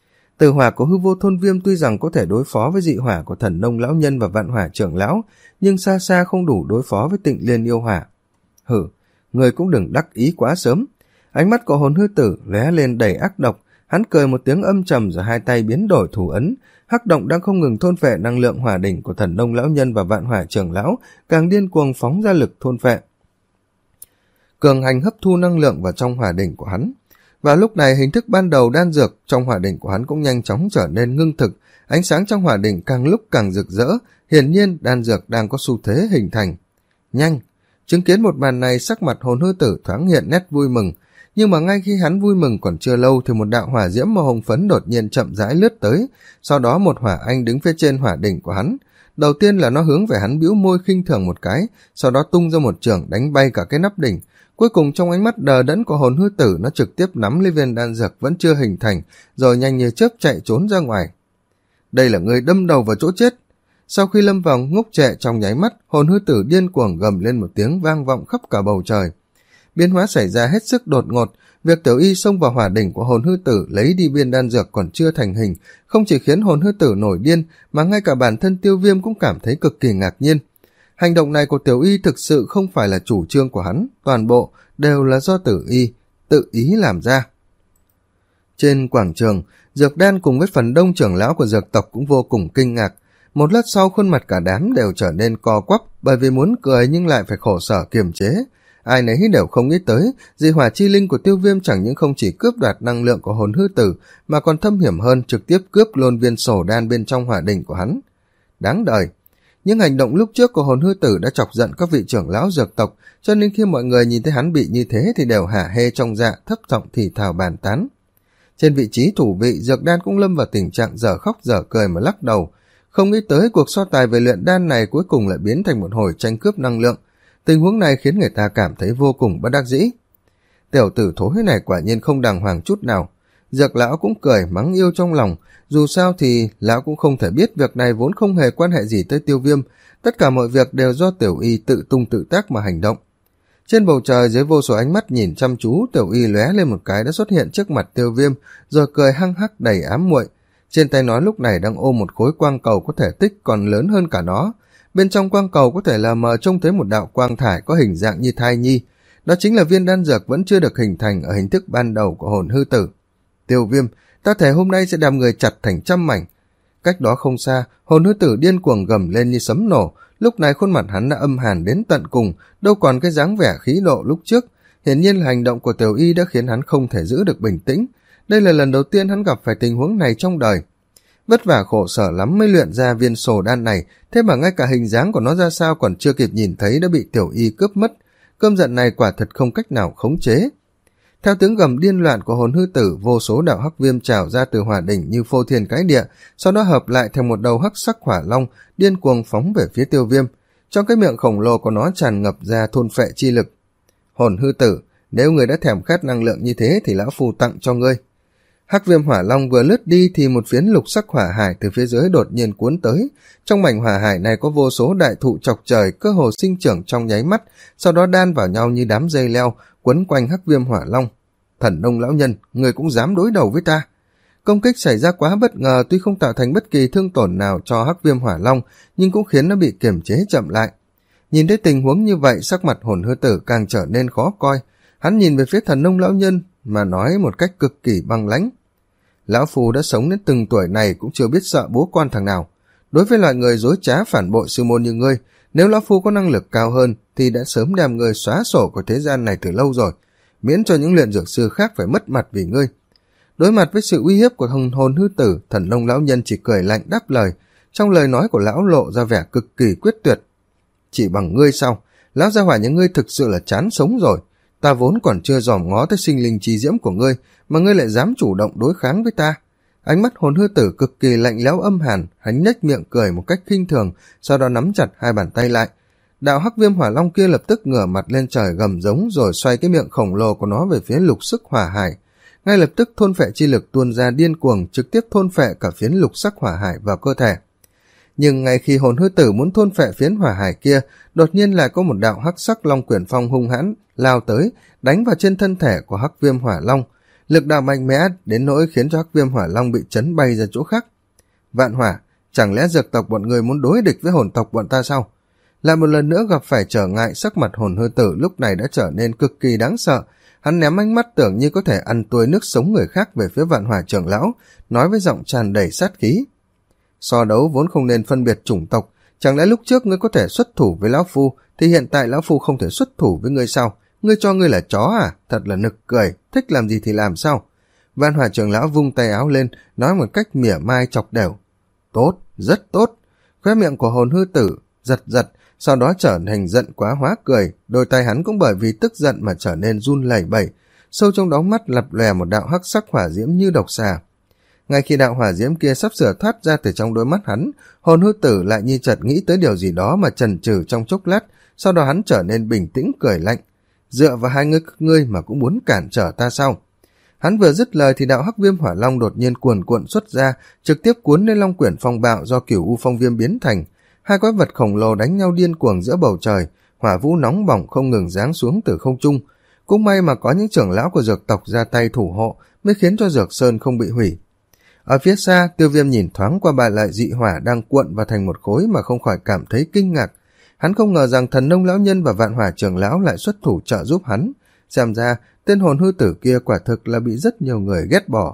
Tử hỏa của hư vô thôn viêm tuy rằng có thể đối phó với dị hỏa của thần nông lão nhân và Vạn Hỏa trưởng lão, nhưng xa xa không đủ đối phó với tịnh liên yêu hỏa. Hử, người cũng đừng đắc ý quá sớm. Ánh mắt của hồn hư tử lóe lên đầy ác độc, hắn cười một tiếng âm trầm rồi hai tay biến đổi thủ ấn. Hắc động đang không ngừng thôn phệ năng lượng hỏa đỉnh của thần nông lão nhân và Vạn Hỏa trưởng lão, càng điên cuồng phóng ra lực thôn phệ. Cường hành hấp thu năng lượng vào trong hỏa đỉnh của hắn. Và lúc này hình thức ban đầu đan dược trong hỏa đỉnh của hắn cũng nhanh chóng trở nên ngưng thực, ánh sáng trong hỏa đỉnh càng lúc càng rực rỡ, hiển nhiên đan dược đang có xu thế hình thành. Nhanh! Chứng kiến một màn này, sắc mặt hồn hư tử thoáng hiện nét vui mừng, nhưng mà ngay khi hắn vui mừng còn chưa lâu thì một đạo hỏa diễm màu hồng phấn đột nhiên chậm rãi lướt tới, sau đó một hỏa anh đứng phía trên hỏa đỉnh của hắn. Đầu tiên là nó hướng về hắn bĩu môi khinh thường một cái, sau đó tung ra một chưởng đánh bay cả cái nắp đỉnh. Cuối cùng trong ánh mắt đờ đẫn của hồn hư tử, nó trực tiếp nắm lấy viên đan dược vẫn chưa hình thành, rồi nhanh như chớp chạy trốn ra ngoài. Đây là người đâm đầu vào chỗ chết. Sau khi lâm vào ngốc trệ trong nháy mắt, hồn hư tử điên cuồng gầm lên một tiếng vang vọng khắp cả bầu trời. Biến hóa xảy ra hết sức đột ngột, việc Tiểu Y xông vào hỏa đỉnh của hồn hư tử lấy đi viên đan dược còn chưa thành hình, không chỉ khiến hồn hư tử nổi điên, mà ngay cả bản thân Tiêu Viêm cũng cảm thấy cực kỳ ngạc nhiên. Hành động này của Tiểu Y thực sự không phải là chủ trương của hắn, toàn bộ đều là do Tử Y tự ý làm ra. Trên quảng trường, Dược Đan cùng với phần đông trưởng lão của dược tộc cũng vô cùng kinh ngạc. Một lát sau khuôn mặt cả đám đều trở nên co quắp, bởi vì muốn cười nhưng lại phải khổ sở kiềm chế. Ai nấy đều không nghĩ tới, dị hỏa chi linh của Tiêu Viêm chẳng những không chỉ cướp đoạt năng lượng của hồn hư tử, mà còn thâm hiểm hơn trực tiếp cướp luôn viên sổ đan bên trong hỏa đỉnh của hắn. Đáng đời! Những hành động lúc trước của hồn hư tử đã chọc giận các vị trưởng lão dược tộc, cho nên khi mọi người nhìn thấy hắn bị như thế thì đều hả hê trong dạ, thấp giọng thì thào bàn tán. Trên vị trí thủ vị, Dược Đan cũng lâm vào tình trạng dở khóc dở cười mà lắc đầu. Không nghĩ tới cuộc so tài về luyện đan này cuối cùng lại biến thành một hồi tranh cướp năng lượng. Tình huống này khiến người ta cảm thấy vô cùng bất đắc dĩ. Tiểu tử thối này quả nhiên không đàng hoàng chút nào. Dược lão cũng cười mắng yêu trong lòng, dù sao thì lão cũng không thể biết việc này vốn không hề quan hệ gì tới Tiêu Viêm, tất cả mọi việc đều do Tiểu Y tự tung tự tác mà hành động. Trên bầu trời dưới vô số ánh mắt nhìn chăm chú, Tiểu Y lóe lên một cái đã xuất hiện trước mặt Tiêu Viêm, rồi cười hăng hắc đầy ám muội. Trên tay nó lúc này đang ôm một khối quang cầu có thể tích còn lớn hơn cả nó. Bên trong quang cầu có thể là mờ trông thấy một đạo quang thải có hình dạng như thai nhi. Đó chính là viên đan dược vẫn chưa được hình thành ở hình thức ban đầu của hồn hư tử. Tiêu Viêm, ta thể hôm nay sẽ đem người chặt thành trăm mảnh. Cách đó không xa, hồn hư tử điên cuồng gầm lên như sấm nổ. Lúc này khuôn mặt hắn đã âm hàn đến tận cùng, đâu còn cái dáng vẻ khí độ lúc trước. Hiển nhiên là hành động của Tiểu Y đã khiến hắn không thể giữ được bình tĩnh. Đây là lần đầu tiên hắn gặp phải tình huống này trong đời. Vất vả khổ sở lắm mới luyện ra viên sổ đan này, thế mà ngay cả hình dáng của nó ra sao còn chưa kịp nhìn thấy đã bị Tiểu Y cướp mất. Cơn giận này quả thật không cách nào khống chế. Theo tiếng gầm điên loạn của hồn hư tử, vô số đạo hắc viêm trào ra từ hỏa đỉnh như phô thiên cái địa, sau đó hợp lại thành một đầu hắc sắc hỏa long, điên cuồng phóng về phía Tiêu Viêm. Trong cái miệng khổng lồ của nó tràn ngập ra thôn phệ chi lực. Hồn hư tử, nếu người đã thèm khát năng lượng như thế thì lão phu tặng cho ngươi. Hắc viêm hỏa long vừa lướt đi thì một phiến lục sắc hỏa hải từ phía dưới đột nhiên cuốn tới. Trong mảnh hỏa hải này có vô số đại thụ chọc trời cơ hồ sinh trưởng trong nháy mắt, sau đó đan vào nhau như đám dây leo, quấn quanh hắc viêm hỏa long. Thần nông lão nhân, người cũng dám đối đầu với ta. Công kích xảy ra quá bất ngờ, tuy không tạo thành bất kỳ thương tổn nào cho hắc viêm hỏa long, nhưng cũng khiến nó bị kiềm chế chậm lại. Nhìn thấy tình huống như vậy, sắc mặt hồn hư tử càng trở nên khó coi. Hắn nhìn về phía thần nông lão nhân mà nói một cách cực kỳ băng lãnh. Lão phu đã sống đến từng tuổi này cũng chưa biết sợ bố quan thằng nào. Đối với loại người dối trá phản bội sư môn như ngươi, nếu lão phu có năng lực cao hơn thì đã sớm đem ngươi xóa sổ của thế gian này từ lâu rồi, miễn cho những luyện dược sư khác phải mất mặt vì ngươi. Đối mặt với sự uy hiếp của hồn hồn hư tử, thần nông lão nhân chỉ cười lạnh đáp lời. Trong lời nói của lão lộ ra vẻ cực kỳ quyết tuyệt. Chỉ bằng ngươi sao? Lão gia hỏa những ngươi thực sự là chán sống rồi. Ta vốn còn chưa dòm ngó tới sinh linh chi diễm của ngươi, mà ngươi lại dám chủ động đối kháng với ta. Ánh mắt hồn hư tử cực kỳ lạnh lẽo âm hàn, hắn nhếch miệng cười một cách khinh thường, sau đó nắm chặt hai bàn tay lại. Đạo hắc viêm hỏa long kia lập tức ngửa mặt lên trời gầm giống, rồi xoay cái miệng khổng lồ của nó về phía lục sức hỏa hải. Ngay lập tức thôn phệ chi lực tuôn ra điên cuồng, trực tiếp thôn phệ cả phiến lục sắc hỏa hải vào cơ thể. Nhưng ngay khi hồn hư tử muốn thôn phệ phiến hỏa hải kia, đột nhiên lại có một đạo hắc sắc long quyển phong hung hãn lao tới, đánh vào trên thân thể của hắc viêm hỏa long. Lực đạo mạnh mẽ đến nỗi khiến cho hắc viêm hỏa long bị chấn bay ra chỗ khác. Vạn Hỏa, chẳng lẽ dược tộc bọn người muốn đối địch với hồn tộc bọn ta sao? Lại một lần nữa gặp phải trở ngại, sắc mặt hồn hư tử lúc này đã trở nên cực kỳ đáng sợ. Hắn ném ánh mắt tưởng như có thể ăn tuôi nước sống người khác về phía Vạn Hỏa trưởng lão, nói với giọng tràn đầy sát khí. So đấu vốn không nên phân biệt chủng tộc, chẳng lẽ lúc trước ngươi có thể xuất thủ với lão phu, thì hiện tại lão phu không thể xuất thủ với ngươi sao? Ngươi cho ngươi là chó à? Thật là nực cười, thích làm gì thì làm sao? Vạn Hỏa trưởng lão vung tay áo lên, nói một cách mỉa mai chọc đều. Tốt, rất tốt. Khóe miệng của hồn hư tử giật giật, sau đó trở thành giận quá hóa cười, đôi tay hắn cũng bởi vì tức giận mà trở nên run lẩy bẩy, sâu trong đóng mắt lập lòe một đạo hắc sắc hỏa diễm như độc xà. Ngay khi đạo hỏa diễm kia sắp sửa thoát ra từ trong đôi mắt hắn, hồn hư tử lại như chợt nghĩ tới điều gì đó mà chần chừ trong chốc lát, sau đó hắn trở nên bình tĩnh cười lạnh. Dựa vào hai ngươi ngươi mà cũng muốn cản trở ta sao? Hắn vừa dứt lời thì đạo hắc viêm hỏa long đột nhiên cuồn cuộn xuất ra, trực tiếp cuốn lên long quyển phong bạo do cửu u phong viêm biến thành. Hai quái vật khổng lồ đánh nhau điên cuồng giữa bầu trời, hỏa vũ nóng bỏng không ngừng giáng xuống từ không trung. Cũng may mà có những trưởng lão của dược tộc ra tay thủ hộ mới khiến cho dược sơn không bị hủy. Ở phía xa, Tiêu Viêm nhìn thoáng qua ba loại dị hỏa đang cuộn vào thành một khối mà không khỏi cảm thấy kinh ngạc. Hắn không ngờ rằng Thần Nông lão nhân và Vạn Hỏa trưởng lão lại xuất thủ trợ giúp hắn. Xem ra, tên hồn hư tử kia quả thực là bị rất nhiều người ghét bỏ.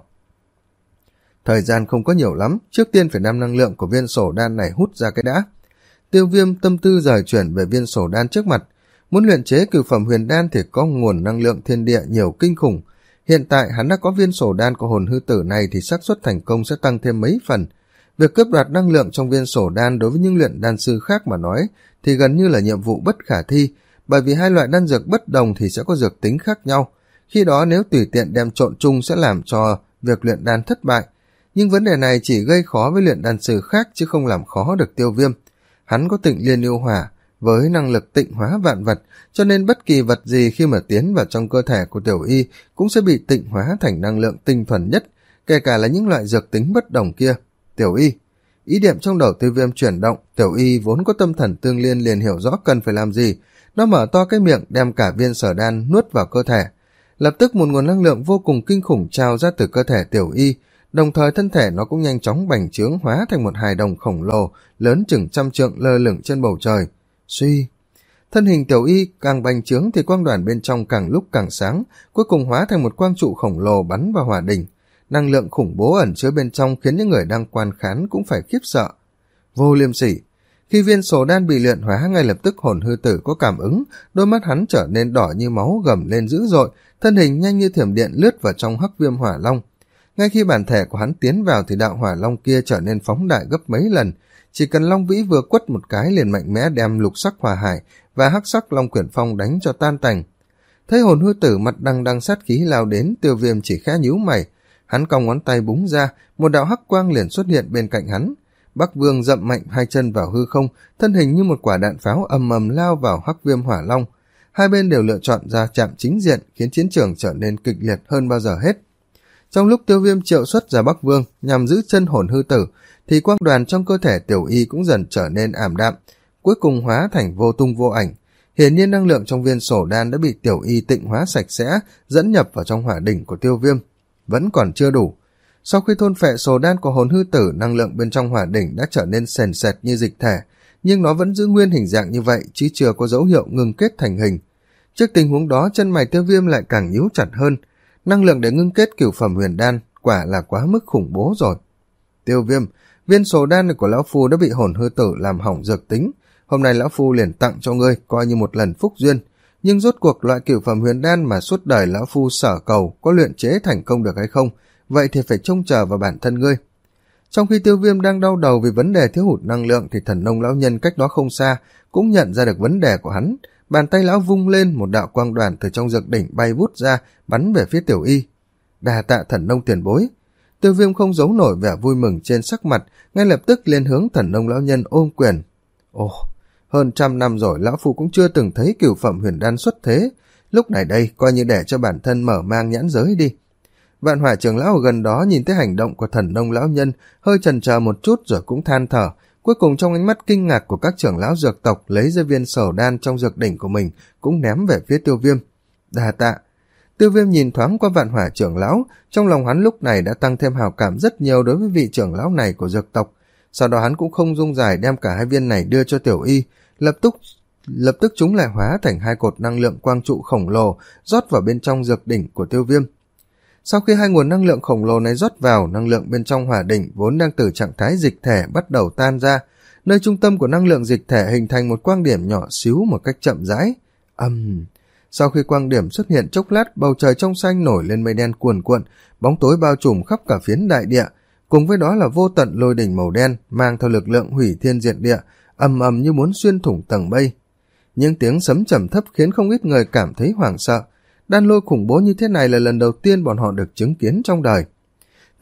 Thời gian không có nhiều lắm, trước tiên phải đem năng lượng của viên sổ đan này hút ra cái đã. Tiêu Viêm tâm tư rời chuyển về viên sổ đan trước mặt. Muốn luyện chế cửu phẩm huyền đan thì có nguồn năng lượng thiên địa nhiều kinh khủng. Hiện tại hắn đã có viên sổ đan của hồn hư tử này thì xác suất thành công sẽ tăng thêm mấy phần. Việc cướp đoạt năng lượng trong viên sổ đan đối với những luyện đan sư khác mà nói thì gần như là nhiệm vụ bất khả thi, bởi vì hai loại đan dược bất đồng thì sẽ có dược tính khác nhau. Khi đó nếu tùy tiện đem trộn chung sẽ làm cho việc luyện đan thất bại. Nhưng vấn đề này chỉ gây khó với luyện đan sư khác chứ không làm khó được Tiêu Viêm. Hắn có Tịnh Liên Yêu Hỏa với năng lực tịnh hóa vạn vật, cho nên bất kỳ vật gì khi mà tiến vào trong cơ thể của Tiểu Y cũng sẽ bị tịnh hóa thành năng lượng tinh thuần nhất, kể cả là những loại dược tính bất đồng kia. Tiểu Y, ý niệm trong đầu Tiêu Viêm chuyển động. Tiểu Y vốn có tâm thần tương liên liền hiểu rõ cần phải làm gì. Nó mở to cái miệng đem cả viên sở đan nuốt vào cơ thể. Lập tức một nguồn năng lượng vô cùng kinh khủng trào ra từ cơ thể Tiểu Y, đồng thời thân thể nó cũng nhanh chóng bành trướng hóa thành một hài đồng khổng lồ lớn chừng trăm trượng lơ lửng trên bầu trời. Suy, thân hình Tiểu Y càng bành trướng thì quang đoàn bên trong càng lúc càng sáng, cuối cùng hóa thành một quang trụ khổng lồ bắn vào hỏa đỉnh. Năng lượng khủng bố ẩn chứa bên trong khiến những người đang quan khán cũng phải khiếp sợ. Vô liêm sỉ. Khi viên sổ đan bị luyện hóa, ngay lập tức hồn hư tử có cảm ứng, đôi mắt hắn trở nên đỏ như máu, gầm lên dữ dội, thân hình nhanh như thiểm điện lướt vào trong hắc viêm hỏa long. Ngay khi bản thể của hắn tiến vào thì đạo hỏa long kia trở nên phóng đại gấp mấy lần, chỉ cần long vĩ vừa quất một cái liền mạnh mẽ đem lục sắc hỏa hải và hắc sắc long quyển phong đánh cho tan tành. Thấy hồn hư tử mặt đằng đằng sát khí lao đến, Tiêu Viêm chỉ khẽ nhíu mày, hắn cong ngón tay búng ra, một đạo hắc quang liền xuất hiện bên cạnh hắn. Bắc Vương dậm mạnh hai chân vào hư không, thân hình như một quả đạn pháo ầm ầm lao vào hắc viêm hỏa long. Hai bên đều lựa chọn ra chạm chính diện, khiến chiến trường trở nên kịch liệt hơn bao giờ hết. Trong lúc Tiêu Viêm triệu xuất ra Bắc Vương nhằm giữ chân hồn hư tử, thì quang đoàn trong cơ thể Tiểu Y cũng dần trở nên ảm đạm, cuối cùng hóa thành vô tung vô ảnh. Hiển nhiên năng lượng trong viên sổ đan đã bị Tiểu Y tịnh hóa sạch sẽ, dẫn nhập vào trong hỏa đỉnh của Tiêu Viêm. Vẫn còn chưa đủ. Sau khi thôn phệ sổ đan của hồn hư tử, năng lượng bên trong hỏa đỉnh đã trở nên sền sệt như dịch thể, nhưng nó vẫn giữ nguyên hình dạng như vậy chứ chưa có dấu hiệu ngưng kết thành hình. Trước tình huống đó, chân mày Tiêu Viêm lại càng nhíu chặt hơn. Năng lượng để ngưng kết cửu phẩm huyền đan quả là quá mức khủng bố rồi. Tiêu Viêm, viên sổ đan này của lão phu đã bị hồn hư tử làm hỏng dược tính, hôm nay lão phu liền tặng cho ngươi coi như một lần phúc duyên. Nhưng rốt cuộc loại cửu phẩm huyền đan mà suốt đời lão phu sở cầu có luyện chế thành công được hay không, vậy thì phải trông chờ vào bản thân ngươi. Trong khi Tiêu Viêm đang đau đầu vì vấn đề thiếu hụt năng lượng thì Thần Nông lão nhân cách đó không xa cũng nhận ra được vấn đề của hắn. Bàn tay lão vung lên, một đạo quang đoàn từ trong dược đỉnh bay vút ra, bắn về phía Tiểu Y. Đà tạ Thần Nông tiền bối. Tiêu Viêm không giấu nổi vẻ vui mừng trên sắc mặt, ngay lập tức lên hướng Thần Nông lão nhân ôm quyền. Ồ, hơn trăm năm rồi lão phu cũng chưa từng thấy cửu phẩm huyền đan xuất thế, lúc này đây coi như để cho bản thân mở mang nhãn giới đi. Vạn Hỏa trưởng lão ở gần đó nhìn thấy hành động của Thần Nông lão nhân, hơi chần chờ một chút rồi cũng than thở. Cuối cùng trong ánh mắt kinh ngạc của các trưởng lão dược tộc, lấy ra viên sổ đan trong dược đỉnh của mình cũng ném về phía Tiêu Viêm. Đà tạ. Tiêu Viêm nhìn thoáng qua Vạn Hỏa trưởng lão, trong lòng hắn lúc này đã tăng thêm hào cảm rất nhiều đối với vị trưởng lão này của dược tộc. Sau đó hắn cũng không dung dài đem cả hai viên này đưa cho Tiểu Y, lập tức lập tức chúng lại hóa thành hai cột năng lượng quang trụ khổng lồ rót vào bên trong dược đỉnh của Tiêu Viêm. Sau khi hai nguồn năng lượng khổng lồ này rót vào, năng lượng bên trong hỏa đỉnh vốn đang từ trạng thái dịch thể bắt đầu tan ra. Nơi trung tâm của năng lượng dịch thể hình thành một quang điểm nhỏ xíu một cách chậm rãi. Ầm. Uhm. Sau khi quang điểm xuất hiện chốc lát, bầu trời trong xanh nổi lên mây đen cuồn cuộn, bóng tối bao trùm khắp cả phiến đại địa, cùng với đó là vô tận lôi đỉnh màu đen mang theo lực lượng hủy thiên diệt địa, ầm ầm như muốn xuyên thủng tầng mây. Những tiếng sấm trầm thấp khiến không ít người cảm thấy hoảng sợ. Đan lôi khủng bố như thế này là lần đầu tiên bọn họ được chứng kiến trong đời.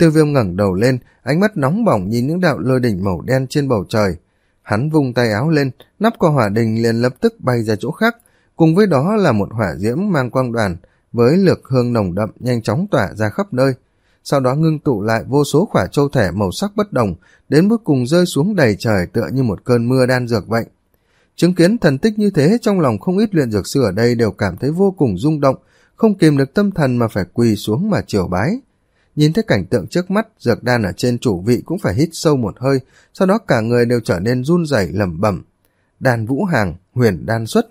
Tiêu Viêm ngẩng đầu lên, ánh mắt nóng bỏng nhìn những đạo lôi đỉnh màu đen trên bầu trời. Hắn vung tay áo lên, nắp của hỏa đình liền lập tức bay ra chỗ khác, cùng với đó là một hỏa diễm mang quang đoàn với lược hương nồng đậm nhanh chóng tỏa ra khắp nơi. Sau đó ngưng tụ lại vô số khỏa châu thể màu sắc bất đồng, đến cuối cùng rơi xuống đầy trời tựa như một cơn mưa đan dược vậy. Chứng kiến thần tích như thế, trong lòng không ít luyện dược sư ở đây đều cảm thấy vô cùng rung động, không kìm được tâm thần mà phải quỳ xuống mà triều bái. Nhìn thấy cảnh tượng trước mắt, dược đan ở trên chủ vị cũng phải hít sâu một hơi, sau đó cả người đều trở nên run rẩy lẩm bẩm: Đan vũ hàng, huyền đan xuất.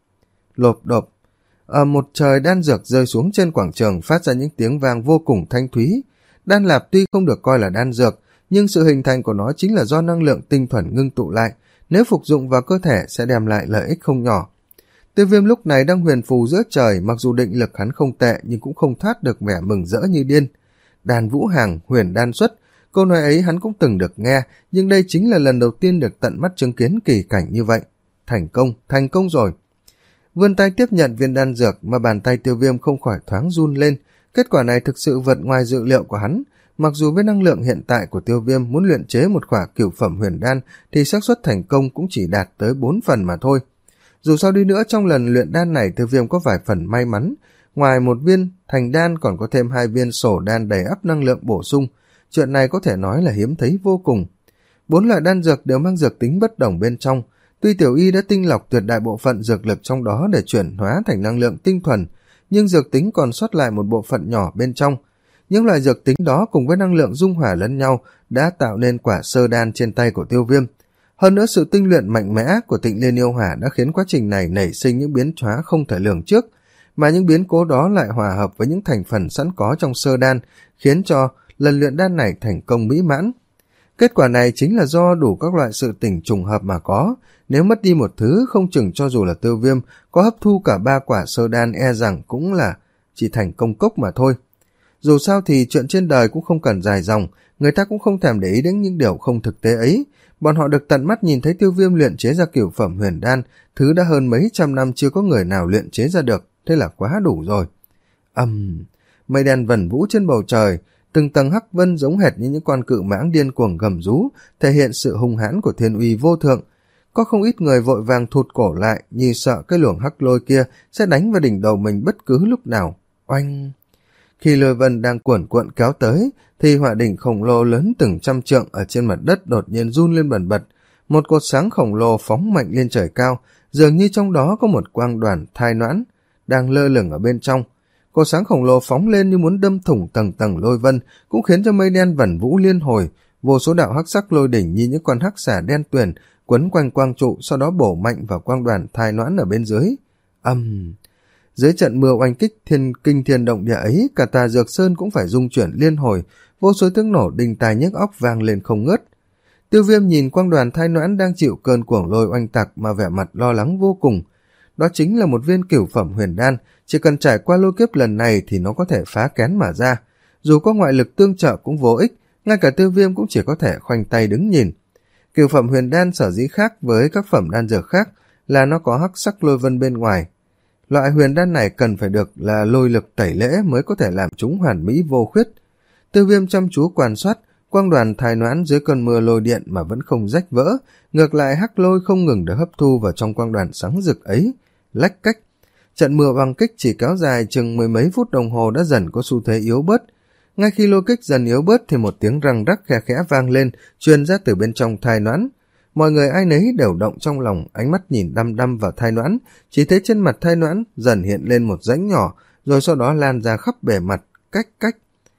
Lộp độp, ở một trời đan dược rơi xuống trên quảng trường, phát ra những tiếng vang vô cùng thanh thúy. Đan lạp tuy không được coi là đan dược, nhưng sự hình thành của nó chính là do năng lượng tinh thuần ngưng tụ lại, nếu phục dụng vào cơ thể sẽ đem lại lợi ích không nhỏ. Tiêu Viêm lúc này đang huyền phù giữa trời, mặc dù định lực hắn không tệ nhưng cũng không thoát được vẻ mừng rỡ như điên. Đan vũ hàng, huyền đan xuất, câu nói ấy hắn cũng từng được nghe, nhưng đây chính là lần đầu tiên được tận mắt chứng kiến kỳ cảnh như vậy. Thành công, thành công rồi. Vươn tay tiếp nhận viên đan dược mà bàn tay Tiêu Viêm không khỏi thoáng run lên. Kết quả này thực sự vượt ngoài dự liệu của hắn. Mặc dù với năng lượng hiện tại của Tiêu Viêm muốn luyện chế một khỏa cửu phẩm huyền đan thì xác suất thành công cũng chỉ đạt tới bốn phần mà thôi. Dù sao đi nữa, trong lần luyện đan này Tiêu Viêm có vài phần may mắn. Ngoài một viên thành đan còn có thêm hai viên sổ đan đầy ắp năng lượng bổ sung. Chuyện này có thể nói là hiếm thấy vô cùng. Bốn loại đan dược đều mang dược tính bất đồng bên trong. Tuy Tiểu Y đã tinh lọc tuyệt đại bộ phận dược lực trong đó để chuyển hóa thành năng lượng tinh thuần, nhưng dược tính còn sót lại một bộ phận nhỏ bên trong. Những loại dược tính đó cùng với năng lượng dung hòa lẫn nhau đã tạo nên quả sơ đan trên tay của Tiêu Viêm. Hơn nữa sự tinh luyện mạnh mẽ của Tịnh Liên Yêu Hỏa đã khiến quá trình này nảy sinh những biến hóa không thể lường trước, mà những biến cố đó lại hòa hợp với những thành phần sẵn có trong sơ đan, khiến cho lần luyện đan này thành công mỹ mãn. Kết quả này chính là do đủ các loại sự tình trùng hợp mà có, nếu mất đi một thứ không chừng cho dù là Tiêu Viêm có hấp thu cả ba quả sơ đan e rằng cũng là chỉ thành công cốc mà thôi. Dù sao thì chuyện trên đời cũng không cần dài dòng, người ta cũng không thèm để ý đến những điều không thực tế ấy. Bọn họ được tận mắt nhìn thấy Tiêu Viêm luyện chế ra cửu phẩm huyền đan, thứ đã hơn mấy trăm năm chưa có người nào luyện chế ra được, thế là quá đủ rồi. Ầm, um, mây đen vần vũ trên bầu trời, từng tầng hắc vân giống hệt như những con cự mãng điên cuồng gầm rú, thể hiện sự hung hãn của thiên uy vô thượng. Có không ít người vội vàng thụt cổ lại, như sợ cái luồng hắc lôi kia sẽ đánh vào đỉnh đầu mình bất cứ lúc nào. Oanh! Khi lôi vân đang cuộn cuộn kéo tới, thì hỏa đỉnh khổng lồ lớn từng trăm trượng ở trên mặt đất đột nhiên run lên bần bật. Một cột sáng khổng lồ phóng mạnh lên trời cao, dường như trong đó có một quang đoàn thai noãn đang lơ lửng ở bên trong. Cột sáng khổng lồ phóng lên như muốn đâm thủng tầng tầng lôi vân, cũng khiến cho mây đen vẩn vũ liên hồi, vô số đạo hắc sắc lôi đỉnh như những con hắc xà đen tuyền quấn quanh quang trụ, sau đó bổ mạnh vào quang đoàn thai noãn ở bên dưới. Âm um. Dưới trận mưa oanh kích thiên kinh thiên động địa ấy, cả tà dược sơn cũng phải rung chuyển liên hồi, vô số tiếng nổ đình tai nhức óc vang lên không ngớt. Tiêu Viêm nhìn quang đoàn thai noãn đang chịu cơn cuồng lôi oanh tạc mà vẻ mặt lo lắng vô cùng. Đó chính là một viên cửu phẩm huyền đan, chỉ cần trải qua lôi kiếp lần này thì nó có thể phá kén mà ra. Dù có ngoại lực tương trợ cũng vô ích, ngay cả Tiêu Viêm cũng chỉ có thể khoanh tay đứng nhìn. Cửu phẩm huyền đan sở dĩ khác với các phẩm đan dược khác là nó có hắc sắc lôi vân bên ngoài. Loại huyền đan này cần phải được là lôi lực tẩy lễ mới có thể làm chúng hoàn mỹ vô khuyết. Tiêu Viêm chăm chú quan sát, quang đoàn thai noãn dưới cơn mưa lôi điện mà vẫn không rách vỡ, ngược lại hắc lôi không ngừng được hấp thu vào trong quang đoàn sáng rực ấy. Lách cách, trận mưa băng kích chỉ kéo dài chừng mười mấy phút đồng hồ đã dần có xu thế yếu bớt. Ngay khi lôi kích dần yếu bớt thì một tiếng răng rắc khe khẽ vang lên, truyền ra từ bên trong thai noãn. Mọi người ai nấy đều động trong lòng, ánh mắt nhìn đăm đăm vào thai noãn, chỉ thấy trên mặt thai noãn dần hiện lên một rãnh nhỏ, rồi sau đó lan ra khắp bề mặt, cách cách.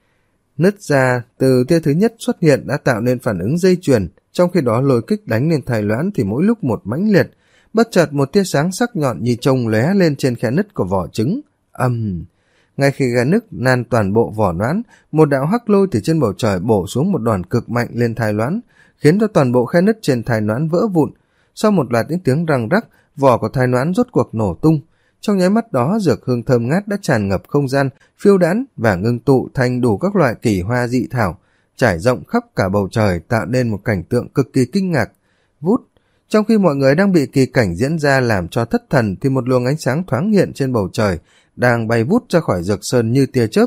Nứt ra từ tia thứ nhất xuất hiện đã tạo nên phản ứng dây chuyền, trong khi đó lôi kích đánh lên thai noãn thì mỗi lúc một mãnh liệt, bất chợt một tia sáng sắc nhọn như trông lóe lên trên khe nứt của vỏ trứng. Ầm! Um. Ngay khi khe nứt nan toàn bộ vỏ noãn, một đạo hắc lôi từ trên bầu trời bổ xuống một đòn cực mạnh lên thai noãn, khiến cho toàn bộ khe nứt trên thai noãn vỡ vụn. Sau một loạt những tiếng răng rắc, vỏ của thai noãn rốt cuộc nổ tung. Trong nháy mắt đó, dược hương thơm ngát đã tràn ngập không gian, phiêu đãng và ngưng tụ thành đủ các loại kỳ hoa dị thảo, trải rộng khắp cả bầu trời, tạo nên một cảnh tượng cực kỳ kinh ngạc. Vút! Trong khi mọi người đang bị kỳ cảnh diễn ra làm cho thất thần, thì một luồng ánh sáng thoáng hiện trên bầu trời, đang bay vút ra khỏi dược sơn như tia chớp.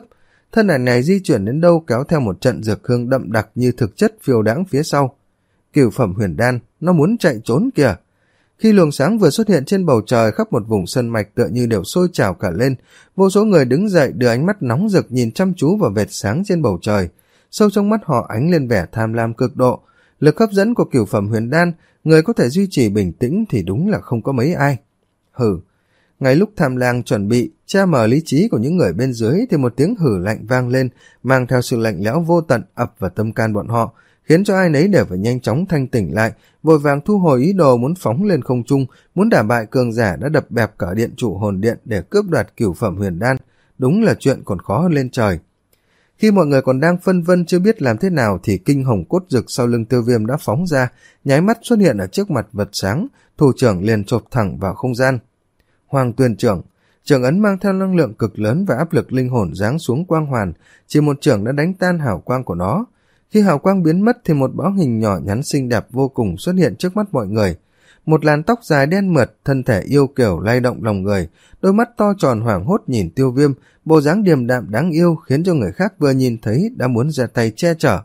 Thân ảnh này di chuyển đến đâu kéo theo một trận dược hương đậm đặc như thực chất phiêu đãng phía sau. Cửu phẩm huyền đan, nó muốn chạy trốn kìa. Khi luồng sáng vừa xuất hiện trên bầu trời, khắp một vùng sơn mạch tựa như đều sôi trào cả lên. Vô số người đứng dậy đưa ánh mắt nóng rực nhìn chăm chú vào vệt sáng trên bầu trời. Sâu trong mắt họ ánh lên vẻ tham lam cực độ. Lực hấp dẫn của cửu phẩm huyền đan, người có thể duy trì bình tĩnh thì đúng là không có mấy ai. Hừ. Ngay lúc tham lang chuẩn bị tra mở lý trí của những người bên dưới thì một tiếng hử lạnh vang lên, mang theo sự lạnh lẽo vô tận ập vào tâm can bọn họ, khiến cho ai nấy đều phải nhanh chóng thanh tỉnh lại, vội vàng thu hồi ý đồ muốn phóng lên không trung, muốn đả bại cường giả đã đập bẹp cả điện chủ hồn điện để cướp đoạt cửu phẩm huyền đan. Đúng là chuyện còn khó hơn lên trời. Khi mọi người còn đang phân vân chưa biết làm thế nào thì kinh hồng cốt rực sau lưng Tiêu Viêm đã phóng ra, nháy mắt xuất hiện ở trước mặt vật sáng, thủ trưởng liền chộp thẳng vào không gian. Hoàng Tuyền trưởng, trưởng ấn mang theo năng lượng cực lớn và áp lực linh hồn giáng xuống quang hoàn, chỉ một trưởng đã đánh tan hào quang của nó. Khi hào quang biến mất thì một bóng hình nhỏ nhắn xinh đẹp vô cùng xuất hiện trước mắt mọi người. Một làn tóc dài đen mượt, thân thể yêu kiều lay động lòng người, đôi mắt to tròn hoảng hốt nhìn Tiêu Viêm, bộ dáng điềm đạm đáng yêu khiến cho người khác vừa nhìn thấy đã muốn ra tay che chở.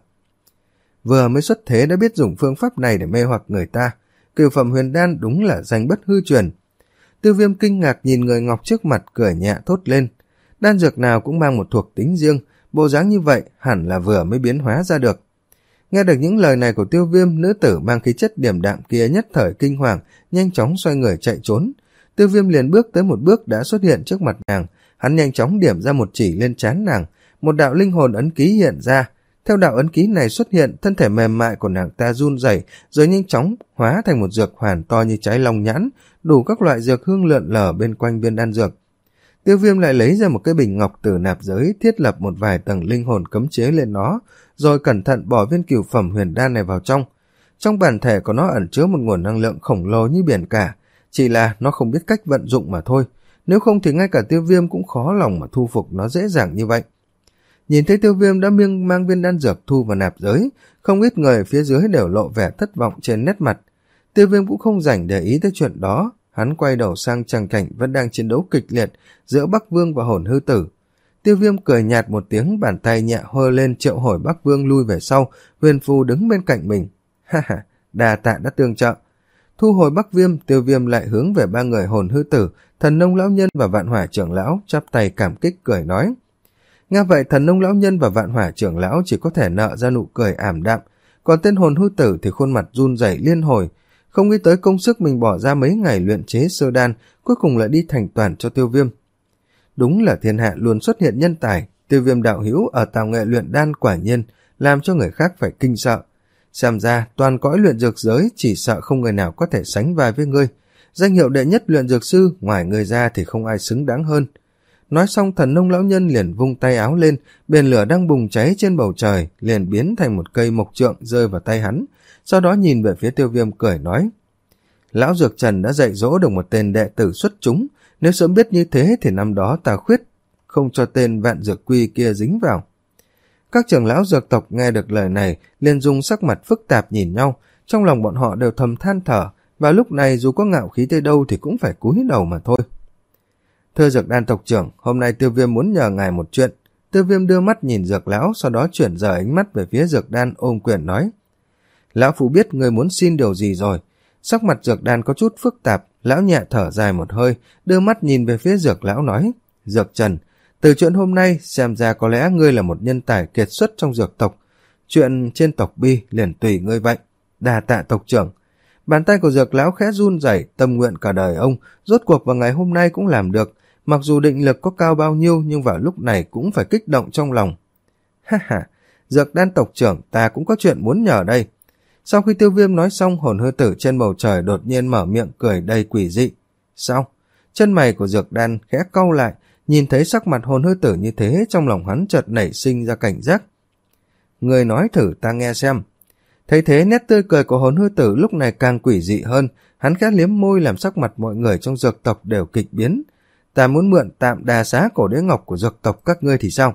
Vừa mới xuất thế đã biết dùng phương pháp này để mê hoặc người ta, cửu phẩm huyền đan đúng là danh bất hư truyền. Tiêu Viêm kinh ngạc nhìn người ngọc trước mặt, cười nhẹ thốt lên. Đan dược nào cũng mang một thuộc tính riêng, bộ dáng như vậy hẳn là vừa mới biến hóa ra được. Nghe được những lời này của Tiêu Viêm, nữ tử mang khí chất điềm đạm kia nhất thời kinh hoàng, nhanh chóng xoay người chạy trốn. Tiêu Viêm liền bước tới một bước đã xuất hiện trước mặt nàng, hắn nhanh chóng điểm ra một chỉ lên trán nàng, một đạo linh hồn ấn ký hiện ra. Theo đạo ấn ký này xuất hiện, thân thể mềm mại của nàng ta run rẩy, rồi nhanh chóng hóa thành một dược hoàn to như trái long nhãn, đủ các loại dược hương lượn lờ bên quanh viên đan dược. Tiêu Viêm lại lấy ra một cái bình ngọc từ nạp giới, thiết lập một vài tầng linh hồn cấm chế lên nó, rồi cẩn thận bỏ viên cửu phẩm huyền đan này vào trong. Trong bản thể của nó ẩn chứa một nguồn năng lượng khổng lồ như biển cả, chỉ là nó không biết cách vận dụng mà thôi, nếu không thì ngay cả Tiêu Viêm cũng khó lòng mà thu phục nó dễ dàng như vậy. Nhìn thấy Tiêu Viêm đã miêng mang viên đan dược thu vào nạp giới, không ít người phía dưới đều lộ vẻ thất vọng trên nét mặt. Tiêu Viêm cũng không rảnh để ý tới chuyện đó, hắn quay đầu sang tràng cảnh vẫn đang chiến đấu kịch liệt giữa Bắc Vương và Hồn Hư Tử. Tiêu Viêm cười nhạt một tiếng, bàn tay nhẹ hơ lên triệu hồi Bắc Vương lui về sau, huyền phù đứng bên cạnh mình. Ha ha, đà tạ đã tương trợ. Thu hồi Bắc Viêm, Tiêu Viêm lại hướng về ba người Hồn Hư Tử, Thần Nông lão nhân và Vạn Hỏa trưởng lão, chắp tay cảm kích cười nói. Nghe vậy Thần Nông lão nhân và Vạn Hỏa trưởng lão chỉ có thể nợ ra nụ cười ảm đạm, còn tên Hồn Hư Tử thì khuôn mặt run rẩy liên hồi, không nghĩ tới công sức mình bỏ ra mấy ngày luyện chế sơ đan, cuối cùng lại đi thành toàn cho Tiêu Viêm. Đúng là thiên hạ luôn xuất hiện nhân tài, Tiêu Viêm đạo hữu ở tào nghệ luyện đan quả nhiên làm cho người khác phải kinh sợ. Xem ra toàn cõi luyện dược giới chỉ sợ không người nào có thể sánh vai với ngươi, danh hiệu đệ nhất luyện dược sư ngoài người ra thì không ai xứng đáng hơn. Nói xong Thần Nông lão nhân liền vung tay áo lên, biển lửa đang bùng cháy trên bầu trời liền biến thành một cây mộc trượng rơi vào tay hắn, sau đó nhìn về phía Tiêu Viêm cười nói. Lão Dược Trần đã dạy dỗ được một tên đệ tử xuất chúng, nếu sớm biết như thế thì năm đó ta khuyết không cho tên Vạn Dược Quy kia dính vào. Các trưởng lão dược tộc nghe được lời này liền dùng sắc mặt phức tạp nhìn nhau, trong lòng bọn họ đều thầm than thở, và lúc này dù có ngạo khí tới đâu thì cũng phải cúi đầu mà thôi. Thưa Dược Đan tộc trưởng, hôm nay Tiêu Viêm muốn nhờ ngài một chuyện. Tiêu Viêm đưa mắt nhìn Dược lão, sau đó chuyển rời ánh mắt về phía Dược Đan ôm quyền nói. Lão phụ biết người muốn xin điều gì rồi. Sắc mặt Dược Đan có chút phức tạp, lão nhẹ thở dài một hơi, đưa mắt nhìn về phía Dược lão nói. Dược Trần, từ chuyện hôm nay xem ra có lẽ ngươi là một nhân tài kiệt xuất trong dược tộc. Chuyện trên tộc Bi liền tùy ngươi vậy. Đà tạ tộc trưởng. Bàn tay của Dược lão khẽ run rẩy, tâm nguyện cả đời ông rốt cuộc vào ngày hôm nay cũng làm được. Mặc dù định lực có cao bao nhiêu nhưng vào lúc này cũng phải kích động trong lòng. Ha ha, Dược Đan tộc trưởng, ta cũng có chuyện muốn nhờ đây. Sau khi Tiêu Viêm nói xong, Hồn Hư Tử trên bầu trời đột nhiên mở miệng cười đầy quỷ dị. Sao? Chân mày của Dược Đan khẽ cau lại, nhìn thấy sắc mặt Hồn Hư Tử như thế, trong lòng hắn chợt nảy sinh ra cảnh giác. Người nói thử ta nghe xem. Thấy thế, nét tươi cười của Hồn Hư Tử lúc này càng quỷ dị hơn, hắn khẽ liếm môi làm sắc mặt mọi người trong dược tộc đều kịch biến. Ta muốn mượn tạm đà xá cổ đế ngọc của dược tộc các ngươi thì sao?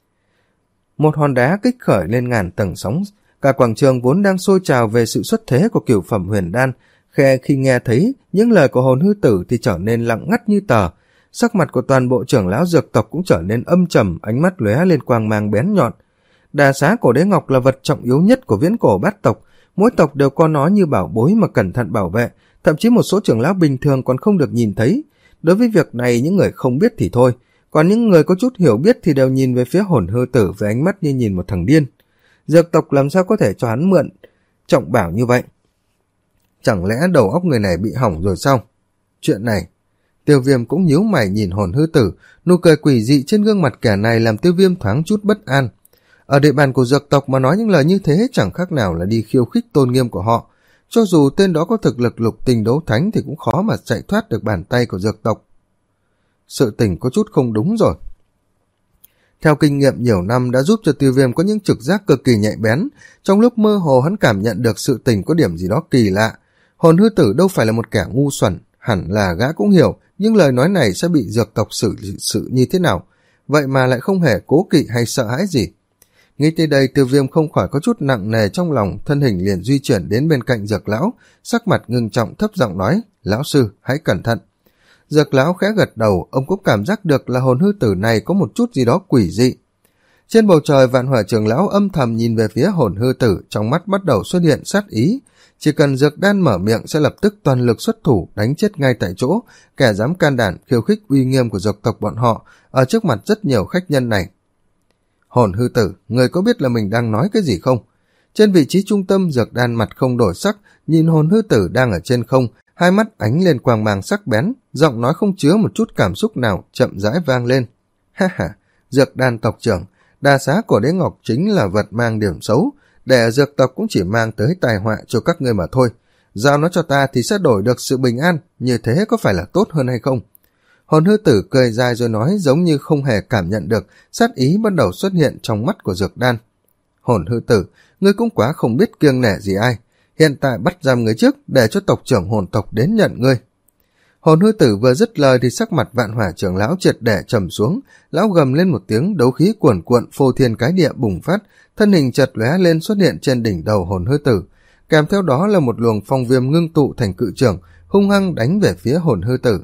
Một hòn đá kích khởi lên ngàn tầng sóng, cả quảng trường vốn đang sôi trào về sự xuất thế của cửu phẩm huyền đan, khe khi nghe thấy những lời của Hồn Hư Tử thì trở nên lặng ngắt như tờ. Sắc mặt của toàn bộ trưởng lão dược tộc cũng trở nên âm trầm, ánh mắt lóe lên quang mang bén nhọn. Đà xá cổ đế ngọc là vật trọng yếu nhất của viễn cổ bát tộc, mỗi tộc đều có nó như bảo bối mà cẩn thận bảo vệ, thậm chí một số trưởng lão bình thường còn không được nhìn thấy. Đối với việc này những người không biết thì thôi, còn những người có chút hiểu biết thì đều nhìn về phía hồn hư tử với ánh mắt như nhìn một thằng điên. Dược tộc làm sao có thể cho hắn mượn trọng bảo như vậy? Chẳng lẽ đầu óc người này bị hỏng rồi sao? Chuyện này, Tiêu Viêm cũng nhíu mày nhìn hồn hư tử, nụ cười quỷ dị trên gương mặt kẻ này làm Tiêu Viêm thoáng chút bất an. Ở địa bàn của dược tộc mà nói những lời như thế chẳng khác nào là đi khiêu khích tôn nghiêm của họ. Cho dù tên đó có thực lực lục tình đấu thánh thì cũng khó mà chạy thoát được bàn tay của dược tộc. Sự tình có chút không đúng rồi. Theo kinh nghiệm nhiều năm đã giúp cho Tiêu Viêm có những trực giác cực kỳ nhạy bén, trong lúc mơ hồ hắn cảm nhận được sự tình có điểm gì đó kỳ lạ. Hồn hư tử đâu phải là một kẻ ngu xuẩn, hẳn là gã cũng hiểu, nhưng lời nói này sẽ bị dược tộc xử sự như thế nào, vậy mà lại không hề cố kỵ hay sợ hãi gì. Nghĩ tới đây, Tiêu Viêm không khỏi có chút nặng nề trong lòng, thân hình liền di chuyển đến bên cạnh dược lão, sắc mặt ngưng trọng thấp giọng nói, lão sư, hãy cẩn thận. Dược lão khẽ gật đầu, ông cũng cảm giác được là hồn hư tử này có một chút gì đó quỷ dị. Trên bầu trời, Vạn Hỏa trưởng lão âm thầm nhìn về phía hồn hư tử, trong mắt bắt đầu xuất hiện sát ý. Chỉ cần dược đan mở miệng sẽ lập tức toàn lực xuất thủ, đánh chết ngay tại chỗ kẻ dám can đảm khiêu khích uy nghiêm của dược tộc bọn họ ở trước mặt rất nhiều khách nhân này. Hồn hư tử, người có biết là mình đang nói cái gì không? Trên vị trí trung tâm, dược đan mặt không đổi sắc, nhìn hồn hư tử đang ở trên không, hai mắt ánh lên quang mang sắc bén, giọng nói không chứa một chút cảm xúc nào, chậm rãi vang lên. Ha ha, dược đan tộc trưởng, đà xá của đế ngọc chính là vật mang điểm xấu, để dược tộc cũng chỉ mang tới tai họa cho các ngươi mà thôi. Giao nó cho ta thì sẽ đổi được sự bình an, như thế có phải là tốt hơn hay không? Hồn hư tử cười dài rồi nói, giống như không hề cảm nhận được sát ý bắt đầu xuất hiện trong mắt của dược đan. Hồn hư tử, ngươi cũng quá không biết kiêng nể gì ai, hiện tại bắt giam người trước để cho tộc trưởng hồn tộc đến nhận ngươi. Hồn hư tử vừa dứt lời thì sắc mặt Vạn Hỏa trưởng lão triệt để trầm xuống, lão gầm lên một tiếng, đấu khí cuồn cuộn phô thiên cái địa bùng phát, thân hình chợt lóe lên xuất hiện trên đỉnh đầu hồn hư tử, kèm theo đó là một luồng phong viêm ngưng tụ thành cự trưởng, hung hăng đánh về phía hồn hư tử.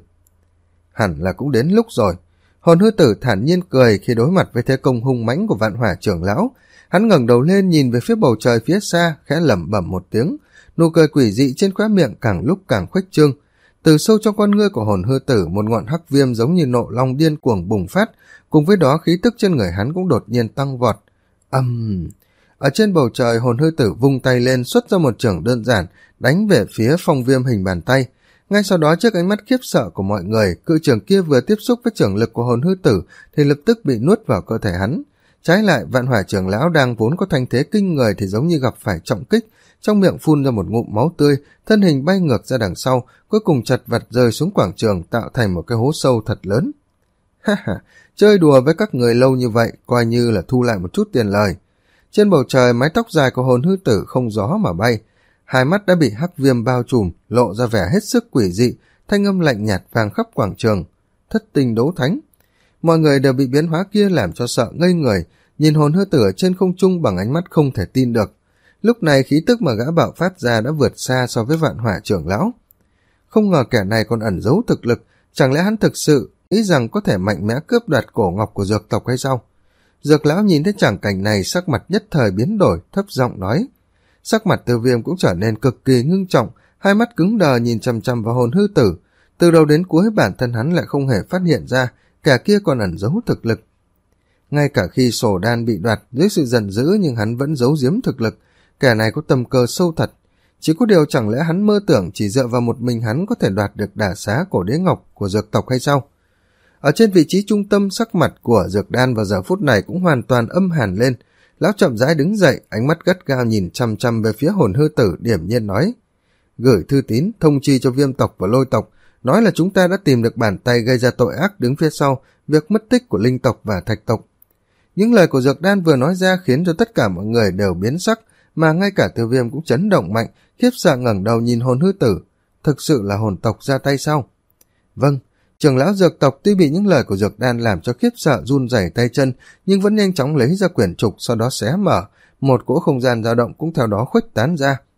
Hẳn là cũng đến lúc rồi. Hồn hư tử thản nhiên cười khi đối mặt với thế công hung mãnh của Vạn Hỏa trưởng lão. Hắn ngẩng đầu lên nhìn về phía bầu trời phía xa, khẽ lẩm bẩm một tiếng, nụ cười quỷ dị trên khóe miệng càng lúc càng khuếch trương. Từ sâu trong con ngươi của hồn hư tử, một ngọn hắc viêm giống như nộ long điên cuồng bùng phát, cùng với đó khí tức trên người hắn cũng đột nhiên tăng vọt. Âm um... Ở trên bầu trời, hồn hư tử vung tay lên xuất ra một chưởng đơn giản, đánh về phía phong viêm hình bàn tay. Ngay sau đó, trước ánh mắt khiếp sợ của mọi người, cự trưởng kia vừa tiếp xúc với chưởng lực của hồn hư tử thì lập tức bị nuốt vào cơ thể hắn. Trái lại, Vạn Hỏa trưởng lão đang vốn có thanh thế kinh người thì giống như gặp phải trọng kích, trong miệng phun ra một ngụm máu tươi, thân hình bay ngược ra đằng sau, cuối cùng chật vật rơi xuống quảng trường, tạo thành một cái hố sâu thật lớn. Ha ha, chơi đùa với các người lâu như vậy, coi như là thu lại một chút tiền lời. Trên bầu trời, mái tóc dài của hồn hư tử không gió mà bay, hai mắt đã bị hắc viêm bao trùm, lộ ra vẻ hết sức quỷ dị, thanh âm lạnh nhạt vang khắp quảng trường. Thất tinh đấu thánh. Mọi người đều bị biến hóa kia làm cho sợ ngây người, nhìn hồn hư tử ở trên không trung bằng ánh mắt không thể tin được. Lúc này khí tức mà gã bạo phát ra đã vượt xa so với Vạn Hỏa trưởng lão. Không ngờ kẻ này còn ẩn giấu thực lực, chẳng lẽ hắn thực sự nghĩ rằng có thể mạnh mẽ cướp đoạt cổ ngọc của dược tộc hay sao? Dược lão nhìn thấy tràng cảnh này, sắc mặt nhất thời biến đổi, thấp giọng nói. Sắc mặt Tiêu Viêm cũng trở nên cực kỳ ngưng trọng, hai mắt cứng đờ nhìn chằm chằm vào hồn hư tử. Từ đầu đến cuối bản thân hắn lại không hề phát hiện ra kẻ kia còn ẩn giấu thực lực. Ngay cả khi sổ đan bị đoạt dưới sự giận dữ, nhưng hắn vẫn giấu giếm thực lực. Kẻ này có tầm cơ sâu thật. Chỉ có điều chẳng lẽ hắn mơ tưởng chỉ dựa vào một mình hắn có thể đoạt được đả xá cổ đế ngọc của dược tộc hay sao? Ở trên vị trí trung tâm, sắc mặt của dược đan vào giờ phút này cũng hoàn toàn âm hàn lên. Lão chậm rãi đứng dậy, ánh mắt gắt gao nhìn chăm chăm về phía hồn hư tử, điềm nhiên nói. Gửi thư tín thông chi cho Viêm tộc và Lôi tộc, nói là chúng ta đã tìm được bàn tay gây ra tội ác đứng phía sau việc mất tích của Linh tộc và Thạch tộc. Những lời của dược đan vừa nói ra khiến cho tất cả mọi người đều biến sắc, mà ngay cả Tiêu Viêm cũng chấn động mạnh, khiếp sợ ngẩng đầu nhìn hồn hư tử. Thực sự là hồn tộc ra tay sao? Vâng. Trưởng lão dược tộc tuy bị những lời của dược đan làm cho khiếp sợ run rẩy tay chân, nhưng vẫn nhanh chóng lấy ra quyển trục, sau đó xé mở, một cỗ không gian dao động cũng theo đó khuếch tán ra.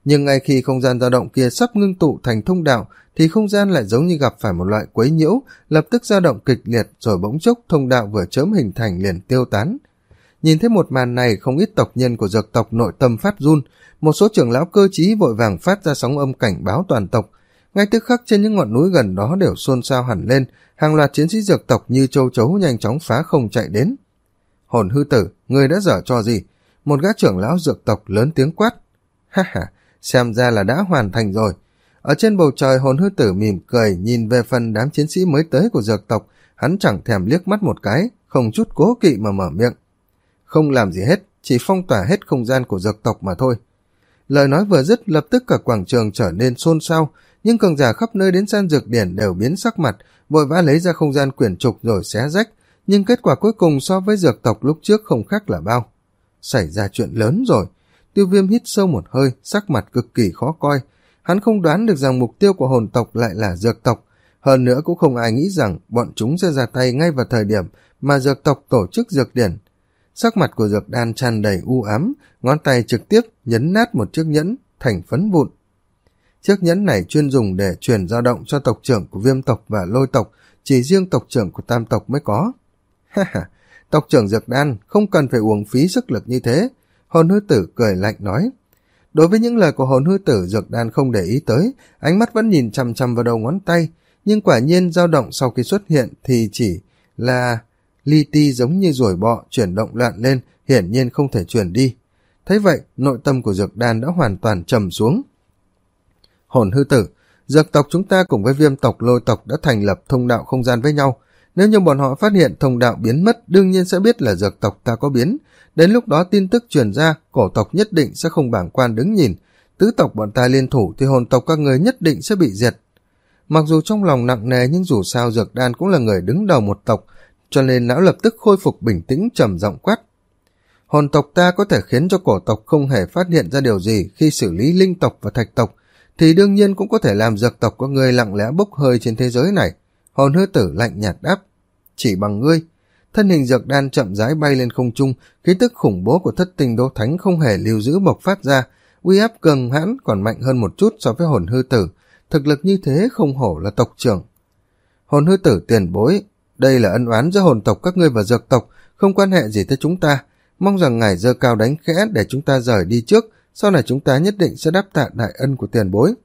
Nhưng ngay khi không gian dao động kia sắp ngưng tụ thành thông đạo, thì không gian lại giống như gặp phải một loại quấy nhiễu, lập tức dao động kịch liệt, rồi bỗng chốc thông đạo vừa chớm hình thành liền tiêu tán. Nhìn thấy một màn này, không ít tộc nhân của Dược tộc nội tâm phát run, một số trưởng lão cơ trí vội vàng phát ra sóng âm cảnh báo toàn tộc. Ngay tức khắc trên những ngọn núi gần đó đều xôn xao hẳn lên, hàng loạt chiến sĩ Dược tộc như châu chấu nhanh chóng phá không chạy đến. Hồn hư tử, ngươi đã dở trò gì? Một gã trưởng lão Dược tộc lớn tiếng quát. Ha ha, xem ra là đã hoàn thành rồi. Ở trên bầu trời, hồn hư tử mỉm cười nhìn về phần đám chiến sĩ mới tới của Dược tộc, hắn chẳng thèm liếc mắt một cái, không chút cố kỵ mà mở miệng. Không làm gì hết, chỉ phong tỏa hết không gian của Dược tộc mà thôi. Lời nói vừa dứt, lập tức cả quảng trường trở nên xôn xao, nhưng cường giả khắp nơi đến san dược điển đều biến sắc mặt, vội vã lấy ra không gian quyển trục rồi xé rách, nhưng kết quả cuối cùng so với Dược tộc lúc trước không khác là bao. Xảy ra chuyện lớn rồi. Tiêu Viêm hít sâu một hơi, sắc mặt cực kỳ khó coi. Hắn không đoán được rằng mục tiêu của hồn tộc lại là Dược tộc, hơn nữa cũng không ai nghĩ rằng bọn chúng sẽ ra tay ngay vào thời điểm mà Dược tộc tổ chức dược điển. Sắc mặt của Dược Đan tràn đầy u ám, ngón tay trực tiếp nhấn nát một chiếc nhẫn thành phấn vụn. Chiếc nhẫn này chuyên dùng để truyền dao động cho tộc trưởng của Viêm tộc và Lôi tộc, chỉ riêng tộc trưởng của Tam tộc mới có. Ha ha, tộc trưởng Dược Đan không cần phải uổng phí sức lực như thế. Hồn hư tử cười lạnh nói. Đối với những lời của hồn hư tử, Dược Đan không để ý tới, ánh mắt vẫn nhìn chằm chằm vào đầu ngón tay, nhưng quả nhiên dao động sau khi xuất hiện thì chỉ là li ti giống như ruồi bọ chuyển động loạn lên, hiển nhiên không thể chuyển đi. Thấy vậy, nội tâm của Dược Đan đã hoàn toàn trầm xuống. Hồn hư tử, Dược tộc chúng ta cùng với Viêm tộc, Lôi tộc đã thành lập thông đạo không gian với nhau. Nếu như bọn họ phát hiện thông đạo biến mất, đương nhiên sẽ biết là Dược tộc ta có biến. Đến lúc đó tin tức truyền ra, cổ tộc nhất định sẽ không bàng quan đứng nhìn. Tứ tộc bọn ta liên thủ thì hồn tộc các người nhất định sẽ bị diệt. Mặc dù trong lòng nặng nề, nhưng dù sao Dược Đan cũng là người đứng đầu một tộc, cho nên lão lập tức khôi phục bình tĩnh, trầm giọng quát. Hồn tộc ta có thể khiến cho cổ tộc không hề phát hiện ra điều gì khi xử lý linh tộc và thạch tộc, thì đương nhiên cũng có thể làm Dược tộc có người lặng lẽ bốc hơi trên thế giới này. Hồn hư tử lạnh nhạt đáp. Chỉ bằng ngươi. Thân hình Dược Đan chậm rãi bay lên không trung, khí tức khủng bố của thất tinh đô thánh không hề lưu giữ bộc phát ra, uy áp cường hãn còn mạnh hơn một chút so với hồn hư tử. Thực lực như thế không hổ là tộc trưởng. Hồn hư tử tiền bối, đây là ân oán giữa hồn tộc các ngươi và Dược tộc, không quan hệ gì tới chúng ta. Mong rằng ngài giơ cao đánh khẽ để chúng ta rời đi trước, sau này chúng ta nhất định sẽ đáp tạ đại ân của tiền bối.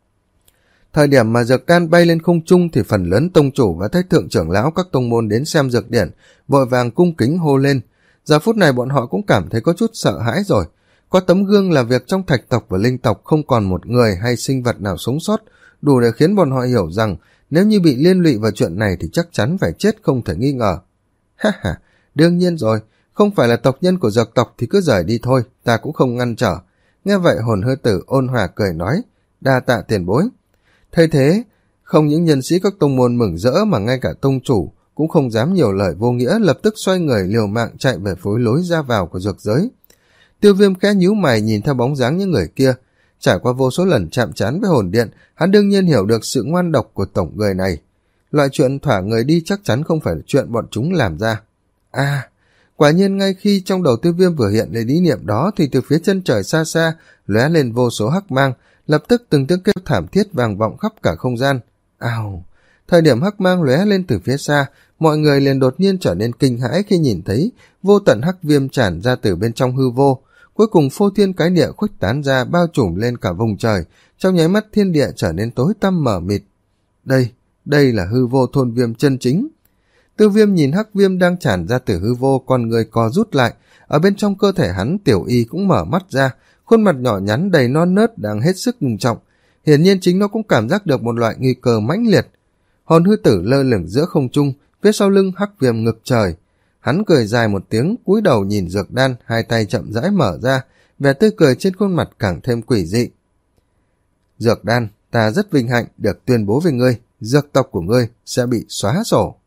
Thời điểm mà Dược Đan bay lên không trung thì phần lớn tông chủ và thái thượng trưởng lão các tông môn đến xem dược điển vội vàng cung kính hô lên. Giờ phút này bọn họ cũng cảm thấy có chút sợ hãi rồi. Có tấm gương là việc trong thạch tộc và linh tộc không còn một người hay sinh vật nào sống sót, đủ để khiến bọn họ hiểu rằng nếu như bị liên lụy vào chuyện này thì chắc chắn phải chết không thể nghi ngờ. Ha ha, đương nhiên rồi, không phải là tộc nhân của Dược tộc thì cứ rời đi thôi, ta cũng không ngăn trở. Nghe vậy hồn hư tử ôn hòa cười nói, đa tạ tiền bối. Thay thế, không những nhân sĩ các tông môn mừng rỡ mà ngay cả tông chủ cũng không dám nhiều lời vô nghĩa, lập tức xoay người liều mạng chạy về phối lối ra vào của dược giới. Tiêu Viêm khẽ nhíu mày nhìn theo bóng dáng những người kia. Trải qua vô số lần chạm trán với hồn điện, hắn đương nhiên hiểu được sự ngoan độc của tổng người này. Loại chuyện thỏa người đi chắc chắn không phải là chuyện bọn chúng làm ra. À, quả nhiên ngay khi trong đầu Tiêu Viêm vừa hiện lên ý niệm đó thì từ phía chân trời xa xa lóe lên vô số hắc mang, lập tức từng tiếng kêu thảm thiết vang vọng khắp cả không gian. Ào! Thời điểm hắc mang lóe lên từ phía xa, mọi người liền đột nhiên trở nên kinh hãi khi nhìn thấy vô tận hắc viêm tràn ra từ bên trong hư vô, cuối cùng phô thiên cái địa khuếch tán ra bao trùm lên cả vùng trời, trong nháy mắt thiên địa trở nên tối tăm mờ mịt. Đây, đây là hư vô thôn viêm chân chính. Tiêu Viêm nhìn hắc viêm đang tràn ra từ hư vô, con người co rút lại, ở bên trong cơ thể hắn Tiểu Y cũng mở mắt ra, khuôn mặt nhỏ nhắn đầy non nớt đang hết sức ngưng trọng, hiển nhiên chính nó cũng cảm giác được một loại nguy cơ mãnh liệt. Hồn hư tử lơ lửng giữa không trung, phía sau lưng hắc viêm ngực trời. Hắn cười dài một tiếng, cúi đầu nhìn Dược Đan, hai tay chậm rãi mở ra, vẻ tươi cười trên khuôn mặt càng thêm quỷ dị. Dược Đan, ta rất vinh hạnh được tuyên bố về ngươi, dược tộc của ngươi sẽ bị xóa sổ.